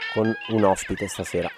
con un ospite stasera.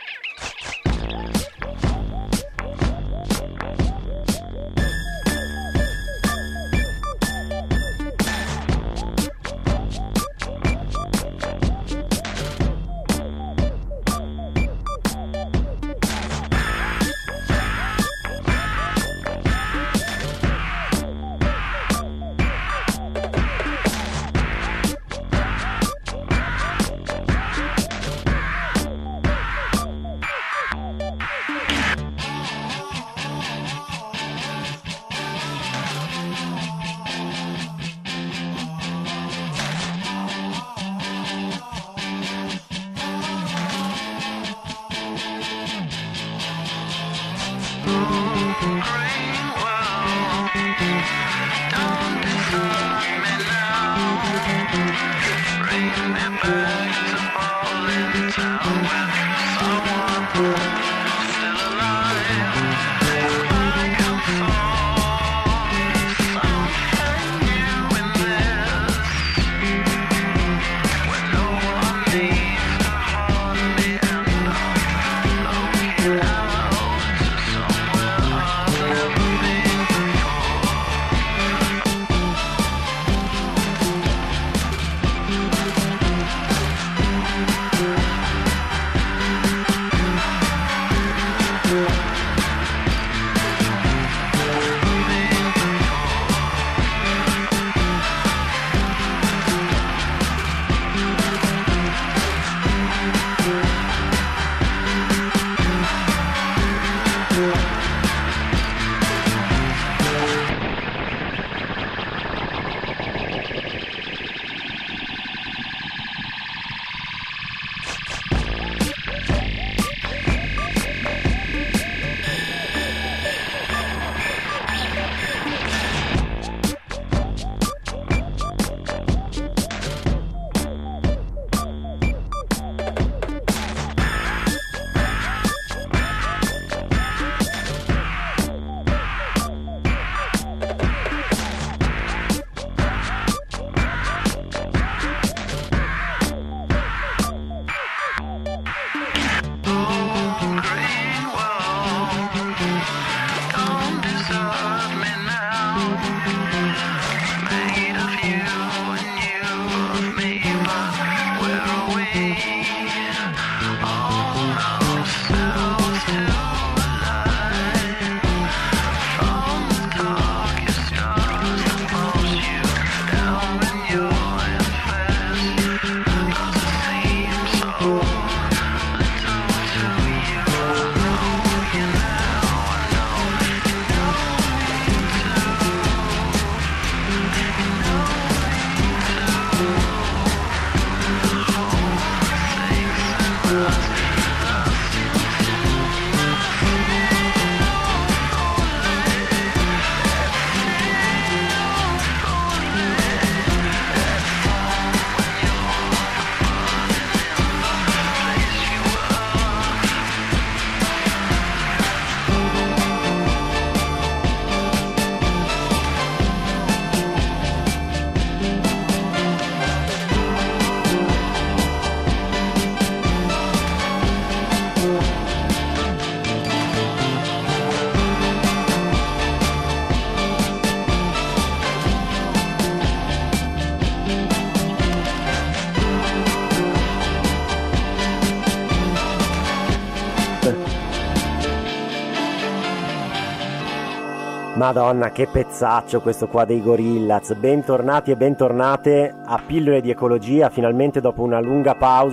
Madonna, che pezzaccio questo qua dei Gorillaz. Bentornati e bentornate a Pillole di Ecologia. Finalmente dopo una lunga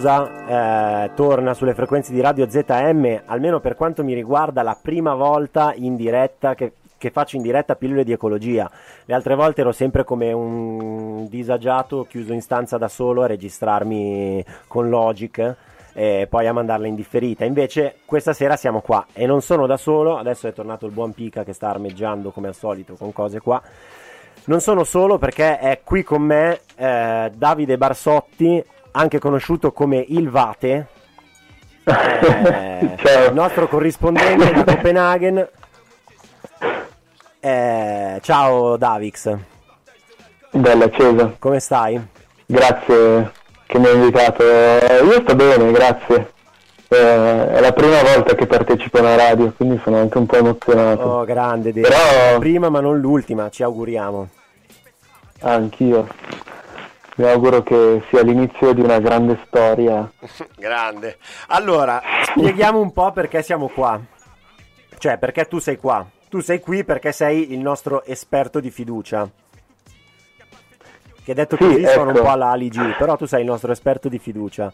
pausa torna sulle frequenze di Radio ZM, almeno per quanto mi riguarda la prima volta in diretta che faccio in diretta Pillole di Ecologia. Le altre volte ero sempre come un disagiato chiuso in stanza da solo a registrarmi con Logic e poi a mandarla in differita. Invece questa sera siamo qua e non sono da solo. Adesso è tornato il buon Pica che sta armeggiando come al solito con cose qua. Non sono solo perché è qui con me Davide Barsotti, anche conosciuto come Il Vate, il nostro corrispondente da Copenaghen. Ciao Davix. Bella, acceso. Come stai? Grazie, che mi ha invitato. Io sto bene, grazie. È la prima volta che partecipo a una radio, quindi sono anche un po' emozionato. Oh, grande, Però prima ma non l'ultima, ci auguriamo. anch'io mi auguro che sia l'inizio di una grande storia. Grande. Allora, spieghiamo un po' perché siamo qua. Cioè, perché tu sei qua. Tu sei qui perché sei il nostro esperto di fiducia. Che detto Sì, così suona un ecco. po' alla Ali G, però tu sei il nostro esperto di fiducia.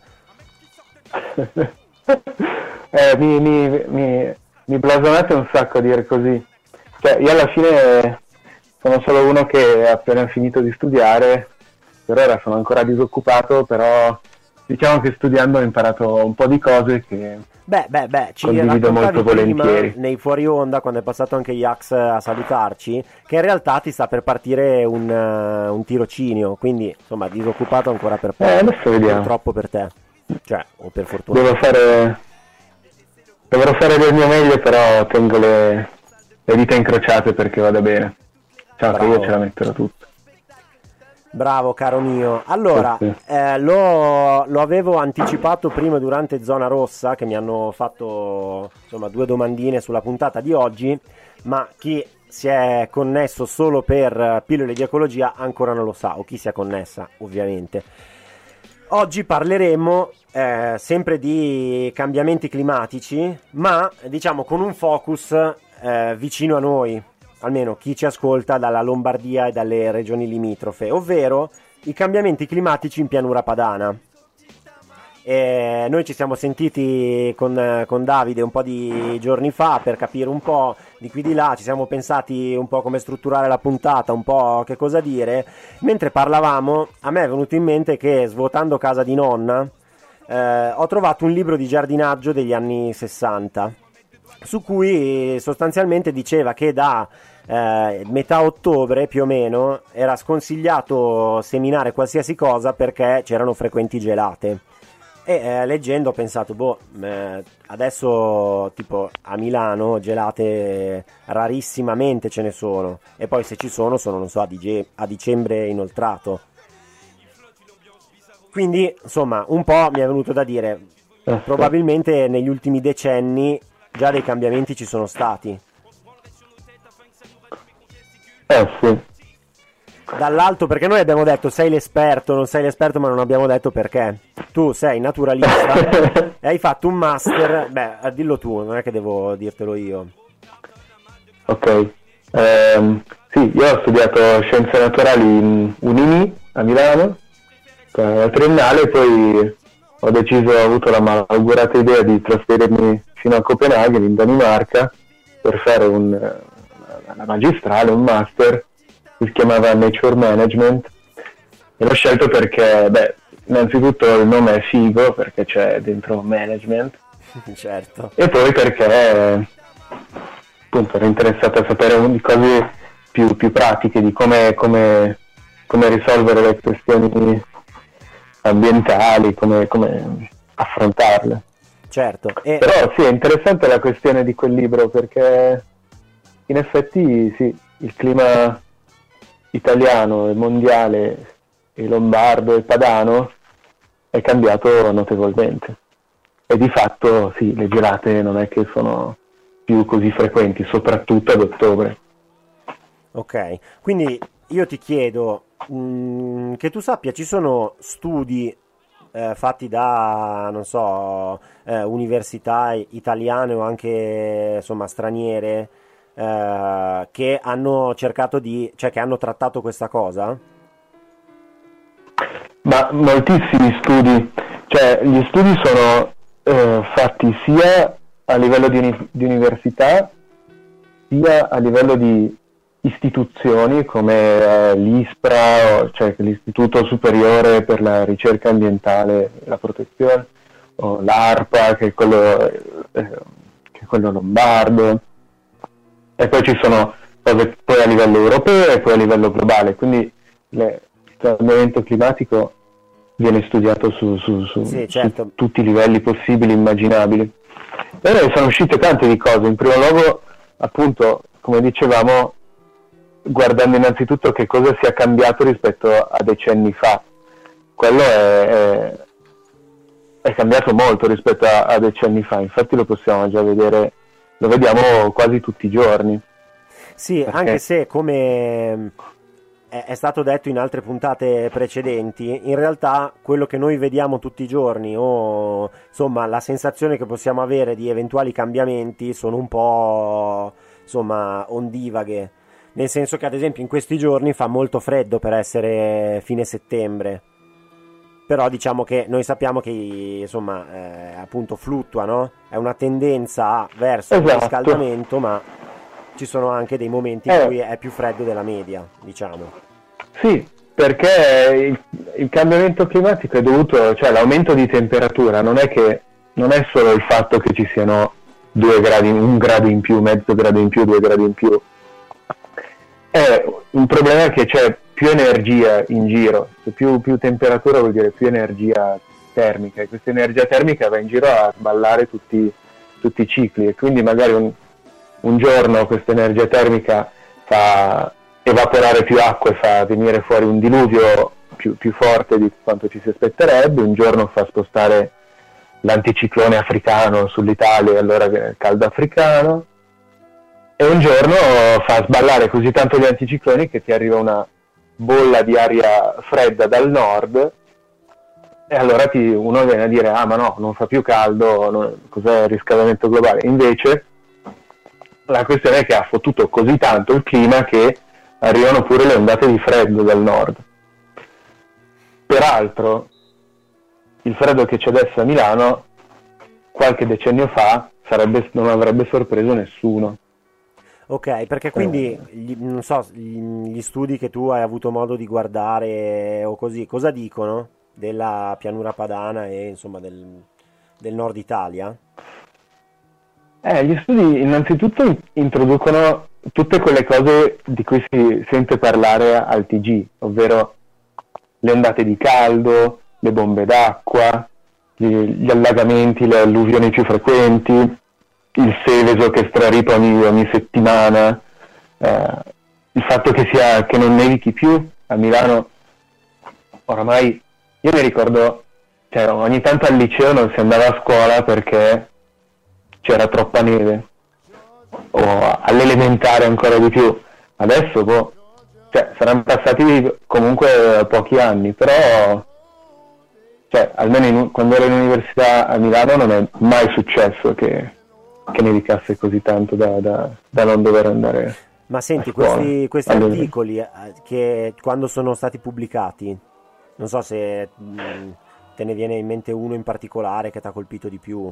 Mi blasonate un sacco a dire così. Cioè, io alla fine sono solo uno che ha appena finito di studiare, per ora sono ancora disoccupato, però diciamo che studiando ho imparato un po' di cose che Beh, ci condivido raccontavi molto prima, volentieri. nei fuori onda, quando è passato anche Jax a salutarci, che in realtà ti sta per partire un tirocinio, quindi insomma disoccupato ancora per poco, Adesso vediamo. purtroppo per te, cioè, o per fortuna. Dovrò fare del mio meglio, però tengo le dita incrociate perché vada bene. Ciao, che Bravo. io ce la metterò tutta. Bravo caro mio. Allora, Sì. lo avevo anticipato prima durante Zona Rossa, che mi hanno fatto insomma 2 domandine sulla puntata di oggi, ma chi si è connesso solo per pillole di ecologia ancora non lo sa, o chi si è connessa ovviamente. Oggi parleremo sempre di cambiamenti climatici, ma diciamo con un focus vicino a noi, almeno chi ci ascolta dalla Lombardia e dalle regioni limitrofe, ovvero i cambiamenti climatici in pianura padana. Noi ci siamo sentiti con Davide un po' di giorni fa per capire un po' di qui di là, ci siamo pensati un po' come strutturare la puntata, un po' che cosa dire. Mentre parlavamo, a me è venuto in mente che svuotando casa di nonna ho trovato un libro di giardinaggio degli anni 60, su cui sostanzialmente diceva che da metà ottobre più o meno era sconsigliato seminare qualsiasi cosa perché c'erano frequenti gelate. E leggendo ho pensato, adesso tipo a Milano gelate rarissimamente ce ne sono, e poi se ci sono, non so, a dicembre inoltrato. Quindi, insomma, un po' mi è venuto da dire, probabilmente negli ultimi decenni già dei cambiamenti ci sono stati. Sì. Dall'alto, perché noi abbiamo detto sei l'esperto, non sei l'esperto, ma non abbiamo detto perché. Tu sei naturalista e hai fatto un master, dillo tu, non è che devo dirtelo io. Ok. Sì, io ho studiato scienze naturali in Unini a Milano, la triennale, poi ho avuto la malaugurata idea di trasferirmi fino a Copenaghen, in Danimarca, per fare una magistrale, un master, che si chiamava Nature Management, e l'ho scelto perché, innanzitutto il nome è figo, perché c'è dentro management, Certo. e poi perché appunto ero interessato a sapere di cose più pratiche, di come risolvere le questioni ambientali, come affrontarle. Certo. Però sì, è interessante la questione di quel libro, perché in effetti sì, il clima italiano e mondiale e lombardo e padano è cambiato notevolmente, e di fatto sì, le gelate non è che sono più così frequenti, soprattutto ad ottobre. Ok, quindi io ti chiedo, che tu sappia, ci sono studi fatti da, non so, università italiane o anche insomma straniere, che hanno cercato cioè che hanno trattato questa cosa? Ma moltissimi studi, cioè gli studi sono fatti sia a livello di università, sia a livello di istituzioni come l'ISPRA, cioè l'Istituto Superiore per la Ricerca Ambientale e la Protezione, o l'ARPA, che è quello lombardo, e poi ci sono cose poi a livello europeo e poi a livello globale, quindi il cambiamento climatico viene studiato Sì, certo. su tutti i livelli possibili e immaginabili. E ne sono uscite tante di cose. In primo luogo, appunto, come dicevamo, guardando innanzitutto che cosa sia cambiato rispetto a decenni fa. quello è cambiato molto rispetto a decenni fa, infatti lo possiamo già vedere, lo vediamo quasi tutti i giorni. Sì, Perché... anche se come è stato detto in altre puntate precedenti, in realtà quello che noi vediamo tutti i giorni o insomma la sensazione che possiamo avere di eventuali cambiamenti sono un po' insomma ondivaghe, nel senso che ad esempio in questi giorni fa molto freddo per essere fine settembre, però diciamo che noi sappiamo che insomma appunto fluttua, no? È una tendenza verso il Esatto. riscaldamento, ma ci sono anche dei momenti in cui è più freddo della media, diciamo. Sì, perché il cambiamento climatico è dovuto, cioè l'aumento di temperatura non è solo il fatto che ci siano 2 gradi, 1 grado in più, mezzo grado in più, 2 gradi in più. È un problema che c'è più energia in giro, più temperatura vuol dire più energia termica, e questa energia termica va in giro a sballare tutti i cicli, e quindi magari un giorno questa energia termica fa evaporare più acqua e fa venire fuori un diluvio più forte di quanto ci si aspetterebbe, un giorno fa spostare l'anticiclone africano sull'Italia e allora viene il caldo africano, e un giorno fa sballare così tanto gli anticicloni che ti arriva una bolla di aria fredda dal nord, e allora uno viene a dire ah ma no, non fa più caldo, cos'è il riscaldamento globale? Invece la questione è che ha fottuto così tanto il clima che arrivano pure le ondate di freddo dal nord. Peraltro il freddo che c'è adesso a Milano qualche decennio fa non avrebbe sorpreso nessuno. Ok, perché quindi non so, gli studi che tu hai avuto modo di guardare o così, cosa dicono della pianura padana e insomma del nord Italia? Gli studi innanzitutto introducono tutte quelle cose di cui si sente parlare al TG, ovvero le ondate di caldo, le bombe d'acqua, gli allagamenti, le alluvioni più frequenti, il Seveso che straripa ogni settimana, il fatto che non nevichi più a Milano. Oramai io mi ricordo, cioè, ogni tanto al liceo non si andava a scuola perché c'era troppa neve, o all'elementare ancora di più. Adesso cioè, saranno passati comunque pochi anni, però cioè, almeno quando ero in università a Milano non è mai successo che nevicasse così tanto da non dover andare. Ma senti, a scuola. questi articoli che quando sono stati pubblicati, non so se te ne viene in mente uno in particolare che ti ha colpito di più.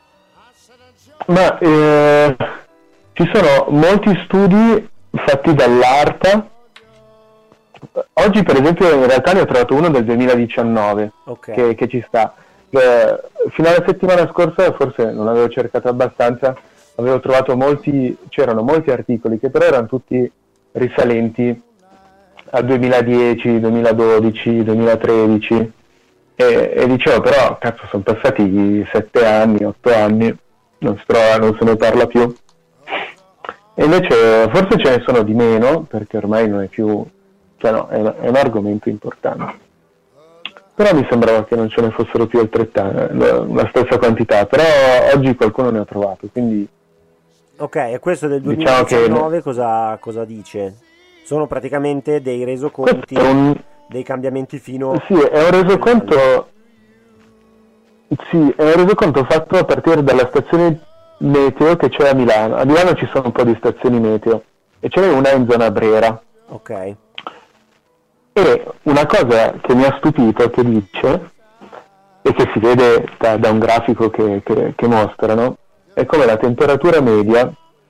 Ma ci sono molti studi fatti dall'ARPA. Oggi per esempio in realtà ne ho trovato uno del 2019, okay, che ci sta. Fino alla settimana scorsa forse non avevo cercato abbastanza, avevo trovato c'erano molti articoli che però erano tutti risalenti al 2010, 2012, 2013 e dicevo però cazzo sono passati 7 anni, 8 anni, non se ne parla più, e invece forse ce ne sono di meno perché ormai non è più, cioè no, è un argomento importante, però mi sembrava che non ce ne fossero più la stessa quantità, però oggi qualcuno ne ha trovato, quindi ok. E questo del 2019 diciamo cosa dice? Sono praticamente dei resoconti dei cambiamenti fino... Sì, è un resoconto. Sì, è un resoconto fatto a partire dalla stazione meteo che c'è a Milano. A Milano ci sono un po' di stazioni meteo e ce n'è una in zona Brera. Ok. E una cosa che mi ha stupito che dice, e che si vede da un grafico che mostrano, è come la temperatura media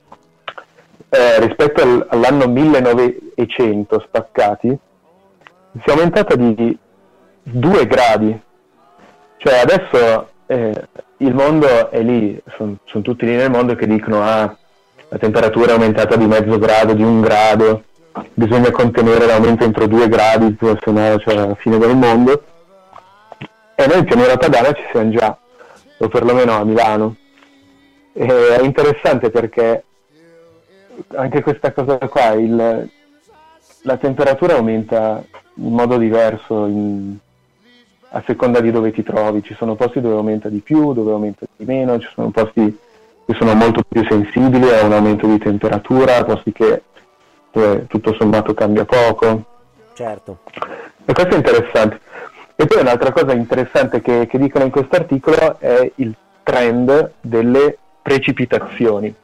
rispetto all'anno 1900 spaccati si è aumentata di 2 gradi. Cioè adesso il mondo è lì, sono tutti lì nel mondo che dicono la temperatura è aumentata di mezzo grado, di 1 grado, bisogna contenere l'aumento entro 2 gradi, se no c'è la fine del mondo. E noi in pianura padana ci siamo già, o perlomeno a Milano. E è interessante perché anche questa cosa qua, la temperatura aumenta in modo diverso a seconda di dove ti trovi. Ci sono posti dove aumenta di più, dove aumenta di meno, ci sono posti che sono molto più sensibili a un aumento di temperatura, posti dove tutto sommato cambia poco. Certo. E questo è interessante. E poi un'altra cosa interessante che dicono in questo articolo è il trend delle precipitazioni,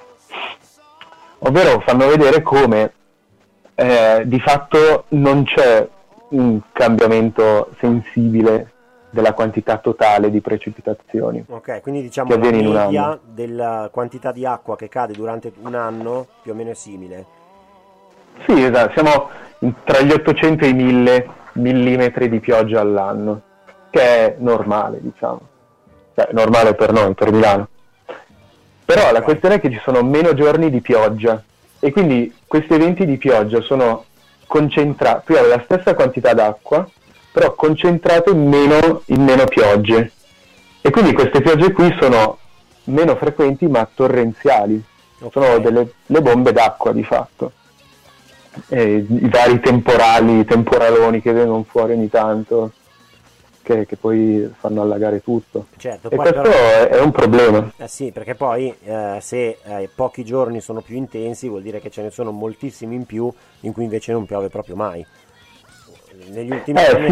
ovvero fanno vedere come di fatto non c'è un cambiamento sensibile della quantità totale di precipitazioni. Ok, quindi diciamo la media della quantità di acqua che cade durante un anno più o meno è simile. Sì, esatto, siamo tra gli 800 e i 1000 millimetri di pioggia all'anno, che è normale, diciamo. Cioè, normale per noi, per Milano. Però la questione è che ci sono meno giorni di pioggia e quindi questi eventi di pioggia sono concentrati, più la stessa quantità d'acqua, però concentrate in meno piogge. E quindi queste piogge qui sono meno frequenti ma torrenziali. Sono le bombe d'acqua di fatto. E i vari temporaloni che vengono fuori ogni tanto, che poi fanno allagare tutto. Certo, e poi questo però è un problema. Sì, perché poi se pochi giorni sono più intensi vuol dire che ce ne sono moltissimi in più in cui invece non piove proprio mai. Negli ultimi anni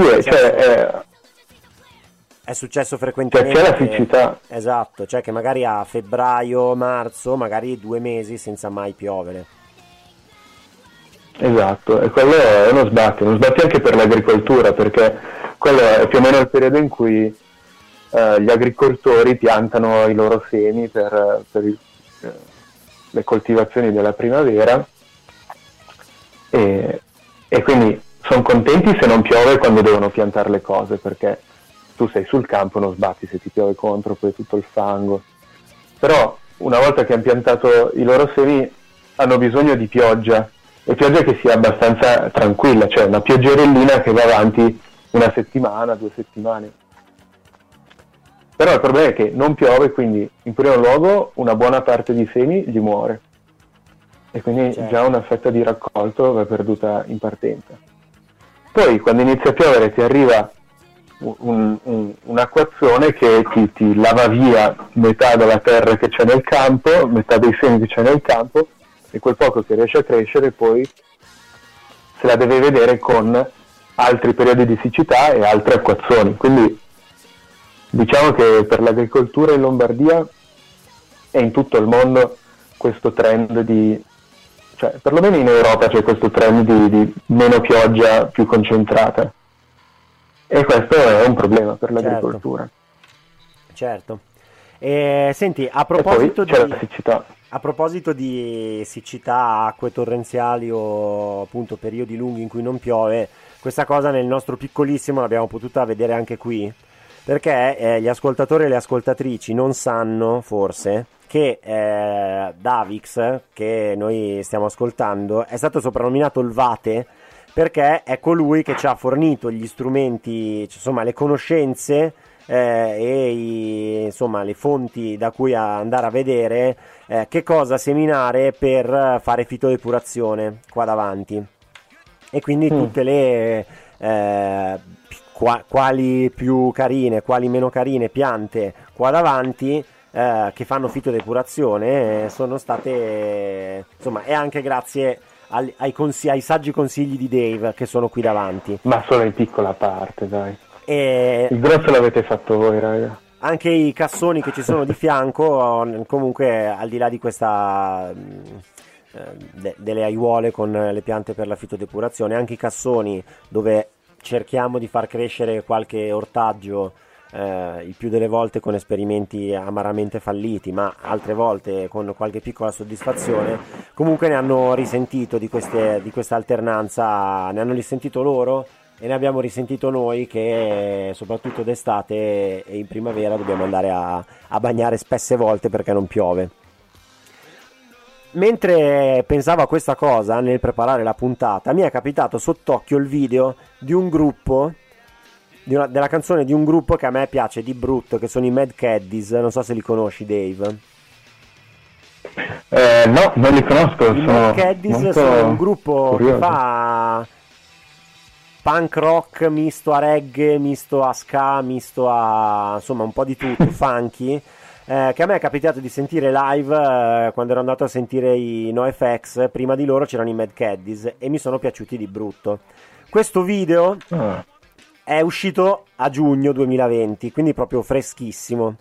è successo frequentemente. C'è la siccità. Esatto, cioè che magari a febbraio, marzo, magari 2 mesi senza mai piovere. Esatto, e quello è uno sbatti anche per l'agricoltura, perché quello è più o meno il periodo in cui gli agricoltori piantano i loro semi per le coltivazioni della primavera e quindi sono contenti se non piove quando devono piantare le cose, perché tu sei sul campo, non sbatti se ti piove contro, poi tutto il fango. Però una volta che hanno piantato i loro semi hanno bisogno di pioggia, e pioggia che sia abbastanza tranquilla, cioè una pioggerellina che va avanti una settimana, 2 settimane. Però il problema è che non piove, quindi in primo luogo una buona parte di semi gli muore e quindi già una fetta di raccolto va perduta in partenza. Poi quando inizia a piovere ti arriva un'acquazzone che ti lava via metà della terra che c'è nel campo, metà dei semi che c'è nel campo, e quel poco che riesce a crescere poi se la deve vedere con altri periodi di siccità e altre acquazzoni. Quindi diciamo che per l'agricoltura in Lombardia e in tutto il mondo questo trend cioè perlomeno in Europa c'è questo trend di meno pioggia più concentrata, e questo è un problema per l'agricoltura. Certo. Senti, a proposito la siccità. A proposito di siccità, acque torrenziali o appunto periodi lunghi in cui non piove, questa cosa nel nostro piccolissimo l'abbiamo potuta vedere anche qui, perché gli ascoltatori e le ascoltatrici non sanno forse che Davix, che noi stiamo ascoltando, è stato soprannominato il Vate perché è colui che ci ha fornito gli strumenti, insomma le conoscenze insomma le fonti da cui andare a vedere che cosa seminare per fare fitodepurazione qua davanti, e quindi tutte le quali più carine, quali meno carine piante qua davanti che fanno fitodepurazione sono state, insomma, è anche grazie ai saggi consigli di Dave che sono qui davanti, ma solo in piccola parte, dai. Il grosso l'avete fatto voi, raga. Anche i cassoni che ci sono di fianco, comunque al di là di questa delle aiuole con le piante per la fitodepurazione, anche i cassoni dove cerchiamo di far crescere qualche ortaggio, il più delle volte con esperimenti amaramente falliti, ma altre volte con qualche piccola soddisfazione, comunque ne hanno risentito di questa alternanza, ne hanno risentito loro e ne abbiamo risentito noi, che soprattutto d'estate e in primavera dobbiamo andare a bagnare spesse volte perché non piove. Mentre pensavo a questa cosa nel preparare la puntata, mi è capitato sott'occhio il video di un gruppo, della canzone di un gruppo che a me piace di brutto, che sono i Mad Caddies. Non so se li conosci, Dave. No, non li conosco. I Mad Caddies sono un gruppo che punk rock misto a reggae, misto a ska, misto a insomma un po' di tutto, funky, che a me è capitato di sentire live quando ero andato a sentire i NoFX. Prima di loro c'erano i Mad Caddies e mi sono piaciuti di brutto. Questo video è uscito a giugno 2020, quindi proprio freschissimo.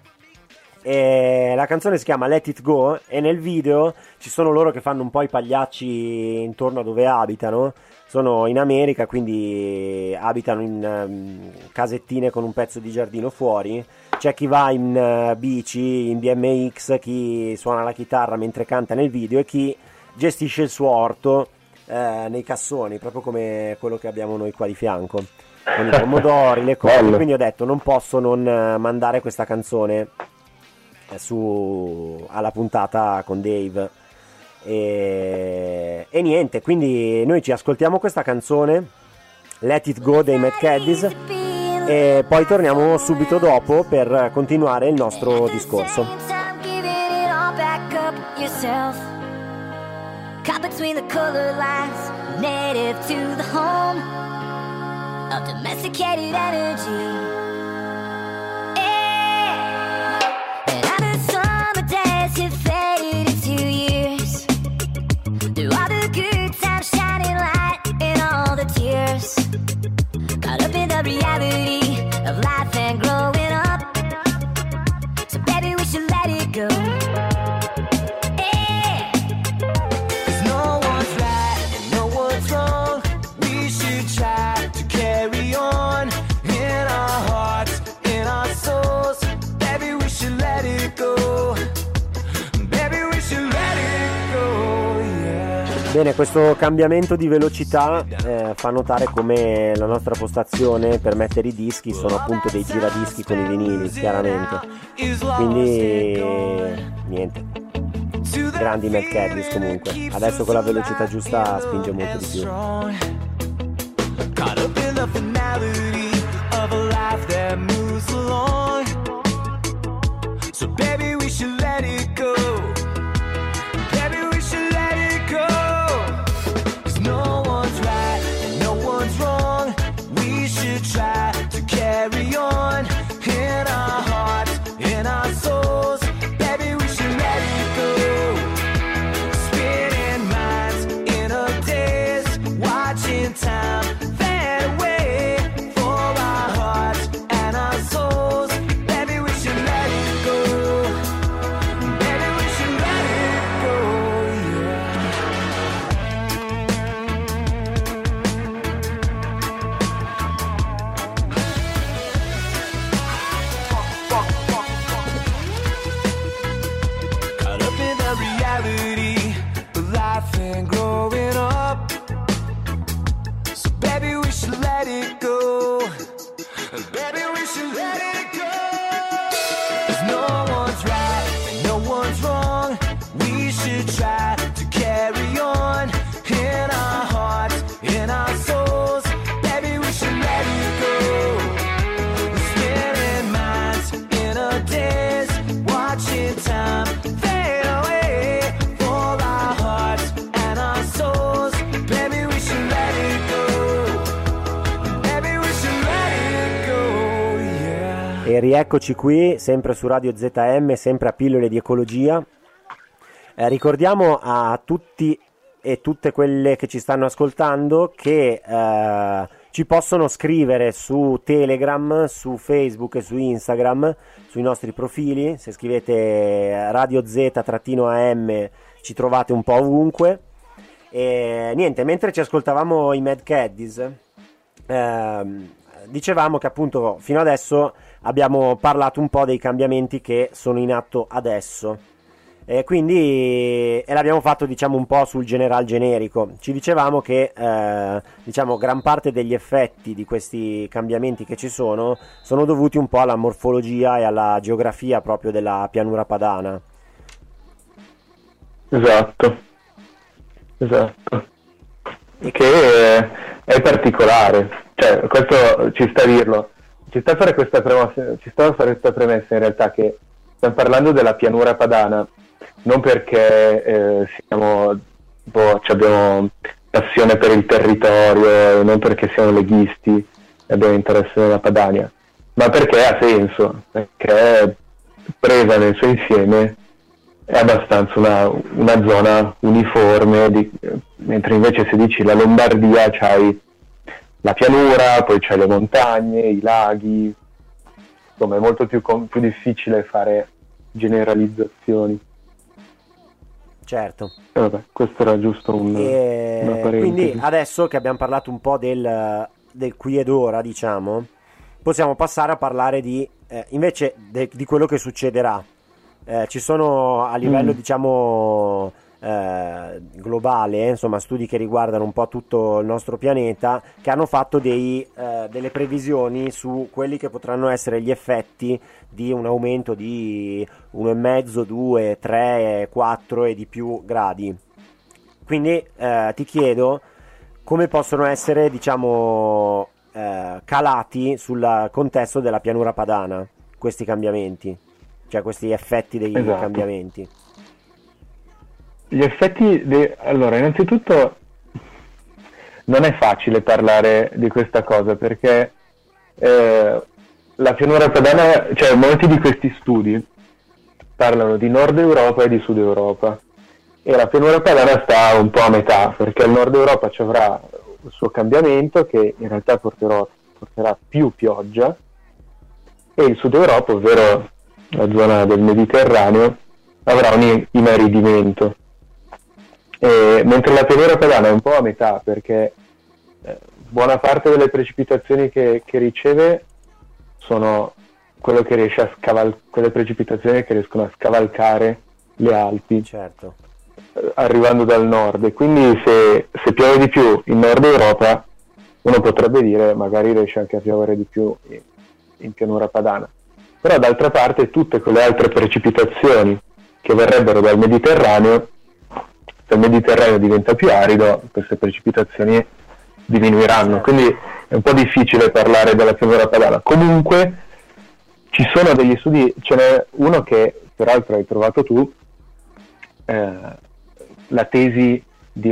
E la canzone si chiama Let It Go e nel video ci sono loro che fanno un po' i pagliacci intorno a dove abitano. Sono in America, quindi abitano in casettine con un pezzo di giardino fuori. C'è chi va in bici, in BMX, chi suona la chitarra mentre canta nel video e chi gestisce il suo orto nei cassoni, proprio come quello che abbiamo noi qua di fianco, con i pomodori, le cose. Quindi ho detto non posso non mandare questa canzone alla puntata con Dave e niente, quindi noi ci ascoltiamo questa canzone Let It Go dei Mad Caddies e poi torniamo subito dopo per continuare il nostro discorso. Caught between the color lines, native to the home of domesticated energy. Yeah. And out of summer days have faded into years. Through all the good times, shining light in all the tears. Caught up in the reality of life and growing up. So baby, we should let it go. Bene, questo cambiamento di velocità fa notare come la nostra postazione per mettere i dischi sono appunto dei giradischi con i vinili, chiaramente. Quindi niente, grandi Mad Caddies comunque. Adesso con la velocità giusta spinge molto di più. So baby we should let it go. Baby we should let it go. 'Cause no one's right and no one's wrong. We should try to carry on in our hearts, in our souls. Baby we should let it go. Spinning minds in a daze, watching time fade away for our hearts and our souls. Baby we should let it go. E rieccoci qui, sempre su Radio ZM, sempre a Pillole di Ecologia. Ricordiamo a tutti e tutte quelle che ci stanno ascoltando che ci possono scrivere su Telegram, su Facebook e su Instagram, sui nostri profili. Se scrivete Radio Z-AM ci trovate un po' ovunque. E niente, mentre ci ascoltavamo i Mad Caddies, dicevamo che appunto fino adesso abbiamo parlato un po' dei cambiamenti che sono in atto adesso, quindi l'abbiamo fatto diciamo un po' sul generico. Ci dicevamo che diciamo gran parte degli effetti di questi cambiamenti che ci sono dovuti un po' alla morfologia e alla geografia proprio della pianura padana. Esatto. Che è particolare, cioè questo ci sta a dirlo. Ci sta a fare questa premessa in realtà, che stiamo parlando della pianura padana non perché abbiamo passione per il territorio, non perché siamo leghisti e abbiamo interesse nella Padania, ma perché ha senso, perché presa nel suo insieme è abbastanza una zona uniforme, mentre invece se dici la Lombardia c'hai la pianura, poi c'hai le montagne, i laghi, insomma è molto più difficile fare generalizzazioni. Certo. Vabbè, questo era giusto una parentesi. Quindi adesso che abbiamo parlato un po' del qui ed ora, diciamo, possiamo passare a parlare invece di quello che succederà. Ci sono a livello diciamo globale, insomma, studi che riguardano un po' tutto il nostro pianeta, che hanno fatto delle previsioni su quelli che potranno essere gli effetti di un aumento di 1,5, 2, 3, 4 e di più gradi. Quindi ti chiedo come possono essere, diciamo, calati sul contesto della pianura padana questi cambiamenti, cioè questi effetti dei cambiamenti. Gli effetti allora, innanzitutto non è facile parlare di questa cosa perché la pianura padana, cioè molti di questi studi parlano di Nord Europa e di Sud Europa e la pianura padana sta un po' a metà, perché il Nord Europa ci avrà il suo cambiamento che in realtà porterà più pioggia, e il Sud Europa, ovvero la zona del Mediterraneo, avrà un inaridimento. Mentre la pianura padana è un po' a metà, perché buona parte delle precipitazioni che riceve sono quello che riesce quelle precipitazioni che riescono a scavalcare le Alpi, certo, arrivando dal nord, e quindi se piove di più in Nord Europa uno potrebbe dire magari riesce anche a piovere di più in pianura padana, però d'altra parte tutte quelle altre precipitazioni che verrebbero dal Mediterraneo, se il Mediterraneo diventa più arido, queste precipitazioni diminuiranno, quindi è un po' difficile parlare della pianura padana. Comunque ci sono degli studi, ce n'è uno che peraltro hai trovato tu, la tesi di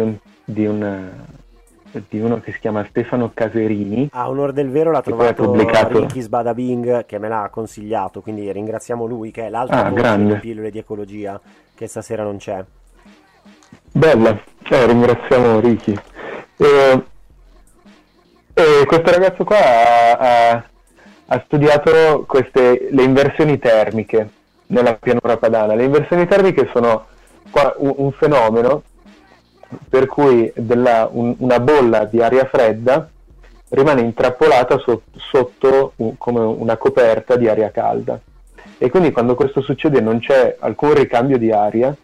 uno che si chiama Stefano Caserini. A onor del vero l'ha trovato Ricky Sbadabing, che me l'ha consigliato, quindi ringraziamo lui, che è l'altro di Pillole di Ecologia che stasera non c'è. Bella, ringraziamo Ricky. Questo ragazzo qua ha studiato le inversioni termiche nella pianura padana. Le inversioni termiche sono un fenomeno per cui una bolla di aria fredda rimane intrappolata sotto come una coperta di aria calda, e quindi quando questo succede non c'è alcun ricambio di aria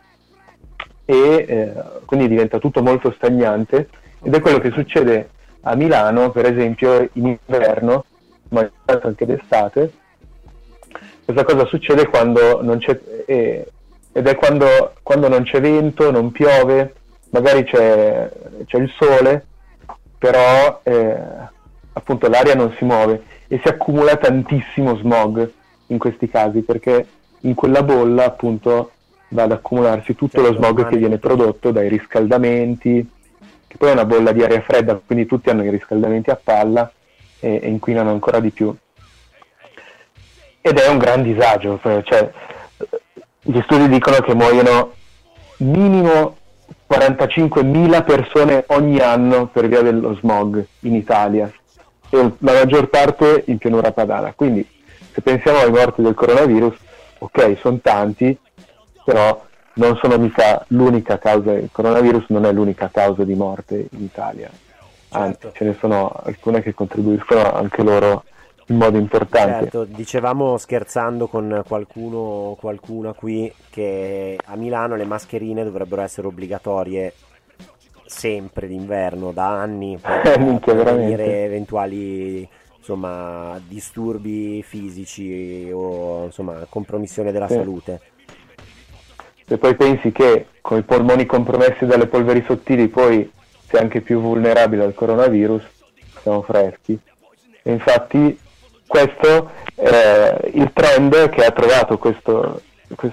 e quindi diventa tutto molto stagnante, ed è quello che succede a Milano per esempio in inverno, ma anche d'estate. Questa cosa succede quando non c'è ed è quando non c'è vento, non piove, magari c'è il sole, però appunto l'aria non si muove e si accumula tantissimo smog in questi casi, perché in quella bolla appunto va ad accumularsi tutto lo smog che viene prodotto dai riscaldamenti, che poi è una bolla di aria fredda, quindi tutti hanno i riscaldamenti a palla e inquinano ancora di più. Ed è un gran disagio, cioè gli studi dicono che muoiono minimo 45.000 persone ogni anno per via dello smog in Italia, e la maggior parte in pianura padana. Quindi se pensiamo ai morti del coronavirus, ok, sono tanti, però non sono mica l'unica causa. Il coronavirus non è l'unica causa di morte in Italia, anzi ce ne sono alcune che contribuiscono anche loro in modo importante. Certo, dicevamo scherzando con qualcuna qui che a Milano le mascherine dovrebbero essere obbligatorie sempre d'inverno, da anni, per prevenire eventuali disturbi fisici o compromissione della salute. Se poi pensi che con i polmoni compromessi dalle polveri sottili poi sei anche più vulnerabile al coronavirus, siamo freschi. E infatti questo il trend che ha trovato questo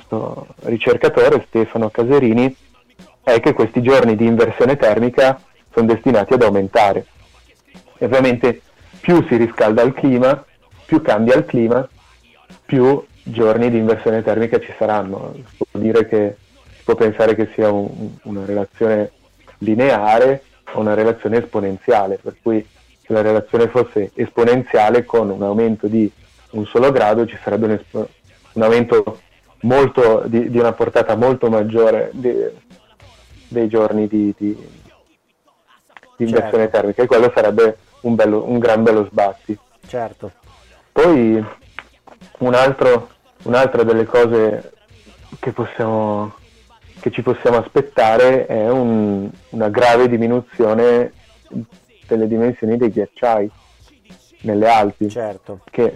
ricercatore Stefano Caserini, è che questi giorni di inversione termica sono destinati ad aumentare. E ovviamente più si riscalda il clima, più cambia il clima, più giorni di inversione termica ci saranno. Si può pensare che sia una relazione lineare o una relazione esponenziale, per cui se la relazione fosse esponenziale, con un aumento di un solo grado ci sarebbe un aumento di una portata molto maggiore dei giorni di inversione termica, e quello sarebbe un gran bello sbatti. Certo. Poi un'altra delle cose che ci possiamo aspettare è una grave diminuzione delle dimensioni dei ghiacciai nelle Alpi. Certo. Che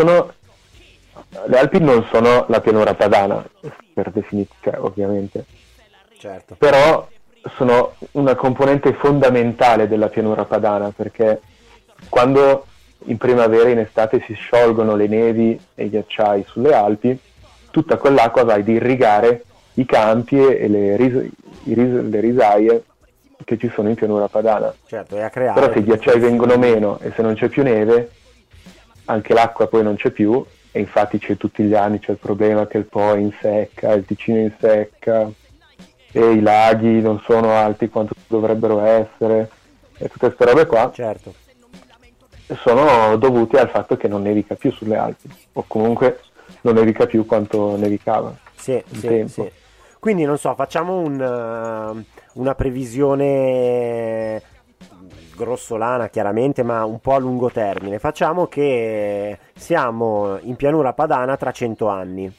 le Alpi non sono la pianura padana, per definizione, ovviamente. Certo. Però sono una componente fondamentale della pianura padana, perché quando in primavera e in estate si sciolgono le nevi e i ghiacciai sulle Alpi, tutta quell'acqua va ad irrigare i campi e le risaie che ci sono in pianura padana. Certo, e a creare. Però se i ghiacciai vengono meno e se non c'è più neve, anche l'acqua poi non c'è più, e infatti tutti gli anni c'è il problema che il Po insecca, il Ticino insecca, e i laghi non sono alti quanto dovrebbero essere, e tutte queste robe qua. Certo. Sono dovuti al fatto che non nevica più sulle Alpi, o comunque non nevica più quanto nevicava. Sì. Quindi non so, facciamo una previsione grossolana chiaramente, ma un po' a lungo termine. Facciamo che siamo in pianura padana tra 100 anni.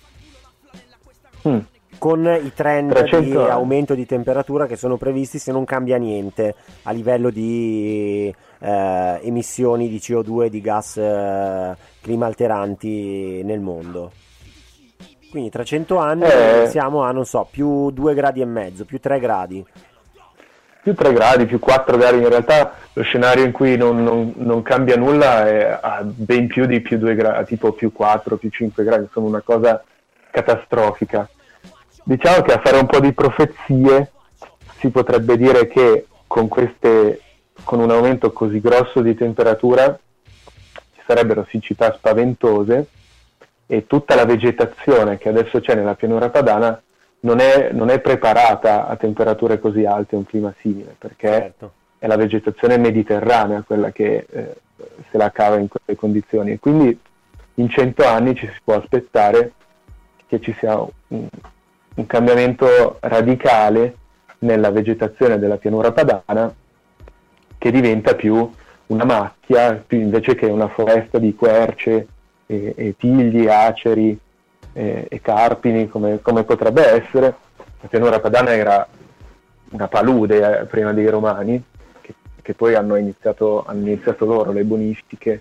Con i trend di aumento di temperatura che sono previsti, se non cambia niente a livello di emissioni di CO2 e di gas climalteranti nel mondo. Quindi tra 100 anni siamo a, non so, più 2 gradi e mezzo, più 3 gradi. Più 3 gradi, più 4 gradi. In realtà lo scenario in cui non cambia nulla è ben più di più 2 gradi, tipo più 4, più 5 gradi, insomma una cosa catastrofica. Diciamo che a fare un po' di profezie si potrebbe dire che con un aumento così grosso di temperatura ci sarebbero siccità spaventose, e tutta la vegetazione che adesso c'è nella pianura padana non è preparata a temperature così alte, a un clima simile, perché certo, è la vegetazione mediterranea quella che se la cava in quelle condizioni, e quindi in 100 anni ci si può aspettare che ci sia un cambiamento radicale nella vegetazione della pianura padana, che diventa più una macchia, più invece che una foresta di querce e tigli, aceri e carpini, come potrebbe essere. La pianura padana era una palude prima dei Romani, che poi hanno iniziato loro le bonifiche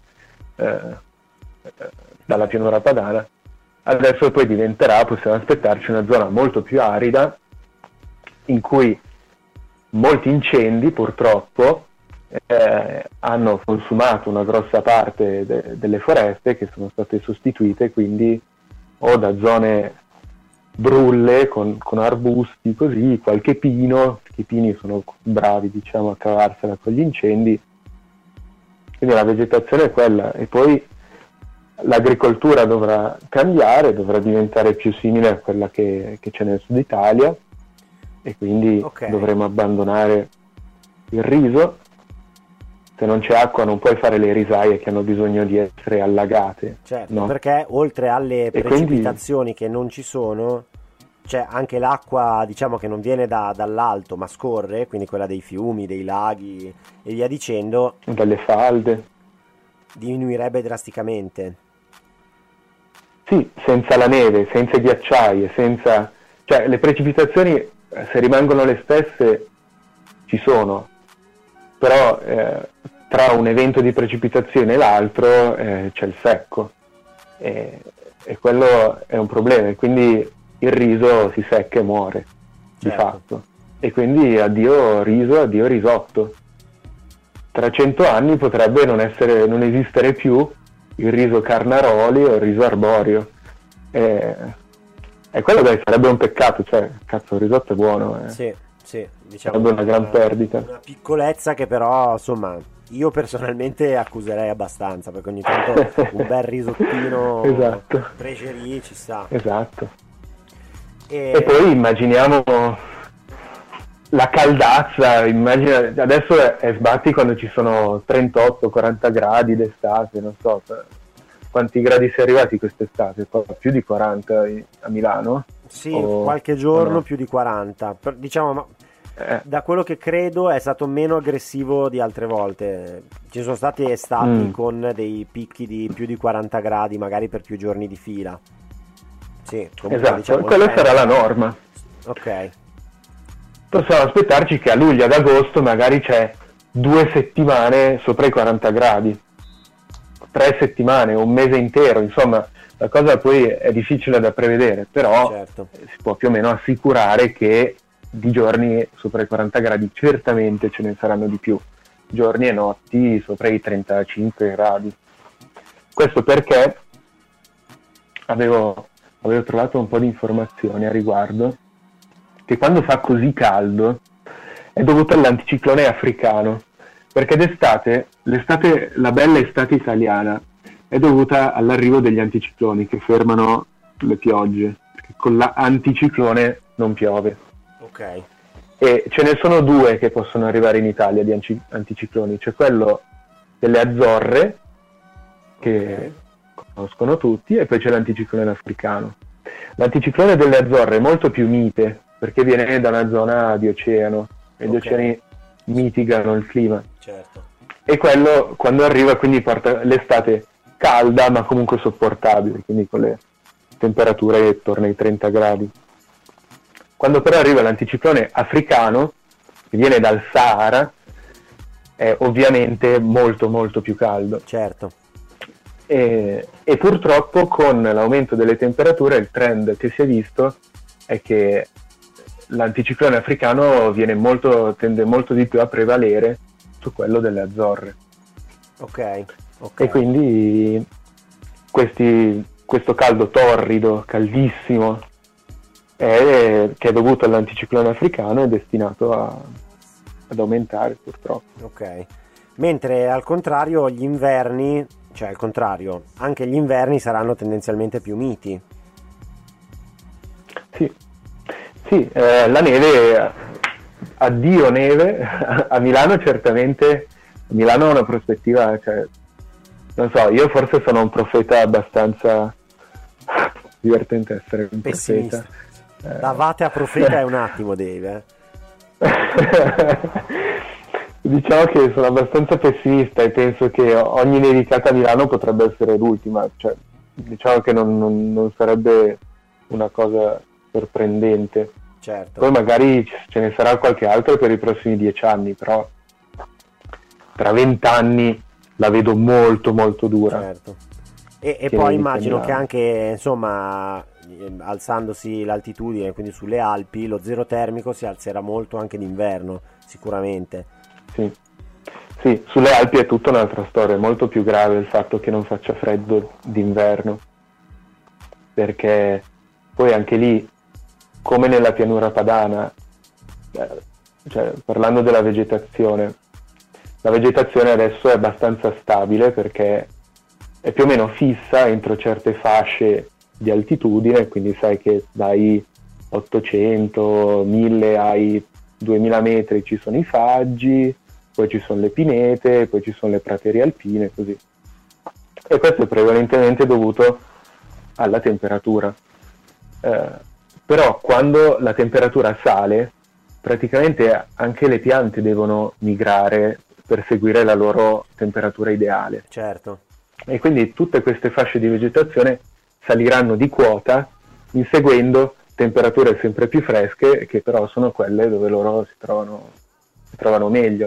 dalla pianura padana. Adesso poi possiamo aspettarci una zona molto più arida, in cui molti incendi purtroppo hanno consumato una grossa parte delle foreste, che sono state sostituite quindi o da zone brulle con arbusti, così, qualche pino, perché i pini sono bravi, diciamo, a cavarsela con gli incendi. Quindi la vegetazione è quella, e poi l'agricoltura dovrà cambiare, dovrà diventare più simile a quella che c'è nel sud Italia, e quindi dovremo abbandonare il riso. Se non c'è acqua non puoi fare le risaie che hanno bisogno di essere allagate. Certo, no? Perché oltre alle precipitazioni che non ci sono, c'è anche l'acqua, diciamo, che non viene dall'alto ma scorre, quindi quella dei fiumi, dei laghi e via dicendo, dalle falde, diminuirebbe drasticamente. Sì, senza la neve, senza i ghiacciai, cioè le precipitazioni, se rimangono le stesse, ci sono, però tra un evento di precipitazione e l'altro c'è il secco, e quello è un problema, e quindi il riso si secca e muore, di fatto, e quindi addio riso, addio risotto. Tra 100 anni potrebbe non esistere più il riso Carnaroli o il riso arborio, e quello sarebbe un peccato, cioè cazzo, il risotto è buono, Sì. Sì, diciamo sarebbe una gran perdita. una piccolezza che però, insomma, io personalmente accuserei abbastanza, perché ogni tanto un bel risottino Esatto, pregerie ci sta. esatto. E E poi immaginiamo la caldazza, immagina, adesso è sbatti quando ci sono 38-40 gradi d'estate, non so quanti gradi si è arrivati quest'estate, più di 40 a Milano? sì, O, qualche o giorno no? più di 40, diciamo, ma Eh, da quello che credo è stato meno aggressivo di altre volte. Ci sono stati estati mm, con dei picchi di più di 40 gradi, magari per più giorni di fila. Sì, comunque esatto, diciamo il quella sarà la tempo. norma. Ok, Possiamo aspettarci che a luglio, ad agosto magari c'è 2 settimane sopra i 40 gradi, 3 settimane, un mese intero, insomma, la cosa poi è difficile da prevedere, però certo. si può più o meno assicurare che di giorni sopra i 40 gradi certamente ce ne saranno di più, giorni e notti sopra i 35 gradi. Questo perché avevo trovato un po' di informazioni a riguardo, che quando fa così caldo è dovuto all'anticiclone africano, perché la bella estate italiana è dovuta all'arrivo degli anticicloni che fermano le piogge, perché con l'anticiclone non piove. Ok, E ce ne sono due che possono arrivare in Italia di anticicloni, c'è quello delle Azzorre, ok, che conoscono tutti, e poi c'è l'anticiclone africano. L'anticiclone delle Azzorre è molto più mite, perché viene da una zona di oceano, e gli ok, oceani mitigano il clima. certo. E quello, quando arriva, quindi porta l'estate calda, ma comunque sopportabile, quindi con le temperature attorno ai 30 gradi. Quando però arriva l'anticiclone africano, che viene dal Sahara, è ovviamente molto molto più caldo. Certo, E purtroppo con l'aumento delle temperature il trend che si è visto è che l'anticiclone africano tende molto di più a prevalere su quello delle Azzorre. ok, ok. E quindi questo caldo torrido, caldissimo, che è dovuto all'anticiclone africano, è destinato ad aumentare purtroppo. Ok. Mentre al contrario gli inverni, cioè al contrario, anche gli inverni saranno tendenzialmente più miti. Sì, sì, la neve, addio neve, a Milano certamente, Milano ha una prospettiva, cioè, non so, io forse sono un profeta abbastanza divertente essere un Pessimista. profeta. Da vate a profeta è un attimo, Dave. Diciamo che sono abbastanza pessimista e penso che ogni nevicata a Milano potrebbe essere l'ultima, cioè, diciamo che non sarebbe una cosa sorprendente. Certo, Poi magari ce ne sarà qualche altro per i prossimi 10 anni, però tra 20 anni la vedo molto molto dura. certo. E Che poi nevichi a immagino che Milano. anche, insomma, alzandosi l'altitudine, quindi sulle Alpi, lo zero termico si alzerà molto anche d'inverno, sicuramente. Sì. Sì, sulle Alpi è tutta un'altra storia, è molto più grave il fatto che non faccia freddo d'inverno, perché poi anche lì, come nella pianura padana, cioè, parlando della vegetazione, la vegetazione adesso è abbastanza stabile perché è più o meno fissa entro certe fasce di altitudine, quindi sai che dai 800, 1000 ai 2000 metri ci sono i faggi, poi ci sono le pinete, poi ci sono le praterie alpine, così. E questo è prevalentemente dovuto alla temperatura. Però quando la temperatura sale, praticamente anche le piante devono migrare per seguire la loro temperatura ideale. Certo, E quindi tutte queste fasce di vegetazione saliranno di quota inseguendo temperature sempre più fresche, che però sono quelle dove loro si trovano meglio.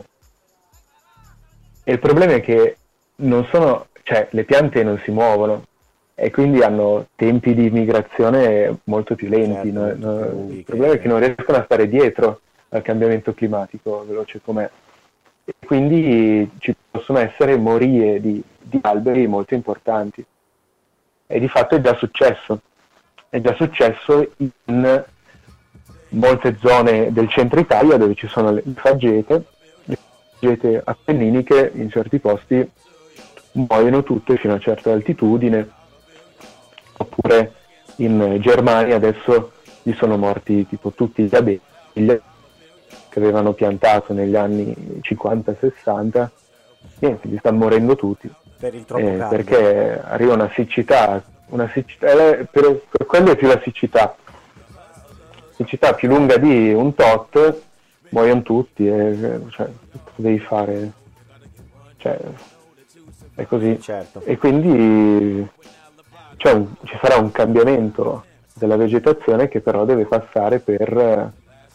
E il problema è che cioè, le piante non si muovono e quindi hanno tempi di migrazione molto più lenti. certo, molto più lunghi Il problema è che che... non riescono a stare dietro al cambiamento climatico veloce com'è. E quindi ci possono essere morie di alberi molto importanti. E di fatto è già successo. È già successo in molte zone del centro Italia dove ci sono le faggete appenniniche, in certi posti muoiono tutte fino a certa altitudine, oppure in Germania adesso gli sono morti tipo tutti gli abeti che avevano piantato negli anni 50-60, niente, gli stanno morendo tutti per il troppo caldo. Perché arriva una siccità per quello è più la siccità più lunga di un tot, muoiono tutti, cioè, devi fare, cioè, è così. Certo. E quindi ci sarà un cambiamento della vegetazione che però deve passare per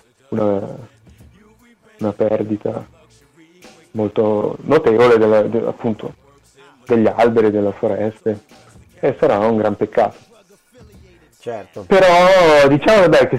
una perdita molto notevole appunto degli alberi, delle foreste, e sarà un gran peccato. Certo. Però diciamo che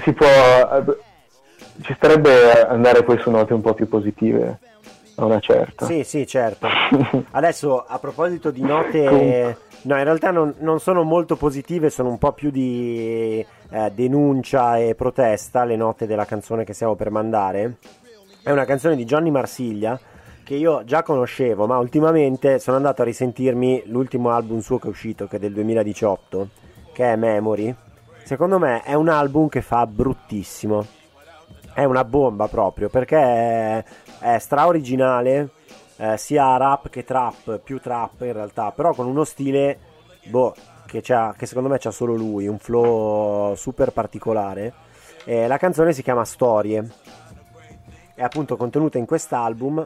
ci starebbe andare poi su note un po' più positive a una certa. Sì, certo. Adesso a proposito di note, no, in realtà non sono molto positive, sono un po' più di denuncia e protesta, le note della canzone che stiamo per mandare. È una canzone di Johnny Marsiglia che io già conoscevo, ma ultimamente sono andato a risentirmi l'ultimo album suo che è uscito, che è del 2018, che è Memory. Secondo me è un album che fa bruttissimo, è una bomba proprio, perché è straoriginale, sia rap che trap, più trap in realtà, però con uno stile che secondo me c'ha solo lui, un flow super particolare. La canzone si chiama Storie, è appunto contenuta in quest'album,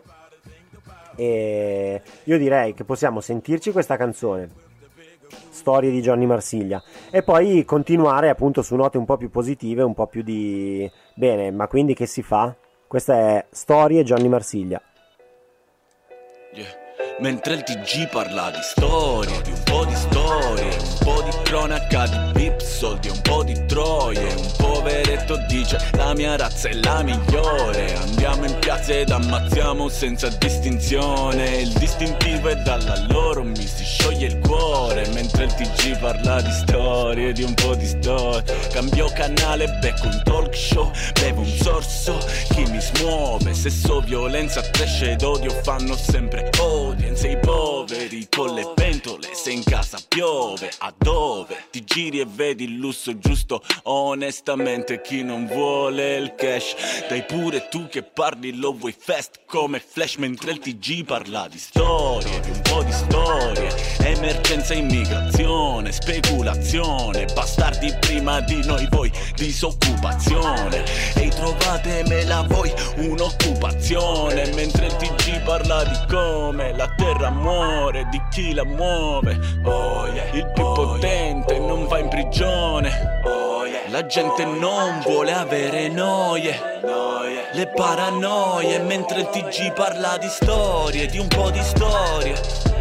e io direi che possiamo sentirci questa canzone, Storie di Johnny Marsiglia, e poi continuare appunto su note un po' più positive, un po' più di bene, ma quindi che si fa? Questa è Storie Johnny Marsiglia. Yeah. Mentre il TG parla di storie, di un po' di storie, un po' di cronaca, di bip, soldi, un po' di troie. Un poveretto dice la mia razza è la migliore. Andiamo in piazza ed ammazziamo senza distinzione. Il distintivo è dalla loro mi si scioglie il cuore. Mentre il TG parla di storie, di un po' di storie. Cambio canale, becco un talk show, bevo un sorso, chi mi smuove. Sesso, violenza, trash ed odio fanno sempre odio. Sei poveri con le pentole, se in casa piove, a dove? Ti giri e vedi il lusso giusto, onestamente chi non vuole il cash. Dai pure tu che parli lo vuoi fast come Flash. Mentre il TG parla di storie, di un po' di storie. Emergenza, immigrazione, speculazione, bastardi prima di noi, voi disoccupazione. Ehi, trovatemela voi un'occupazione. Mentre il TG parla di come la terra muore, di chi la muove. Oh yeah. Il più potente non va in prigione. Oh yeah. La gente non vuole avere noie. Oh yeah. Le paranoie. Mentre il TG parla di storie, di un po' di storie.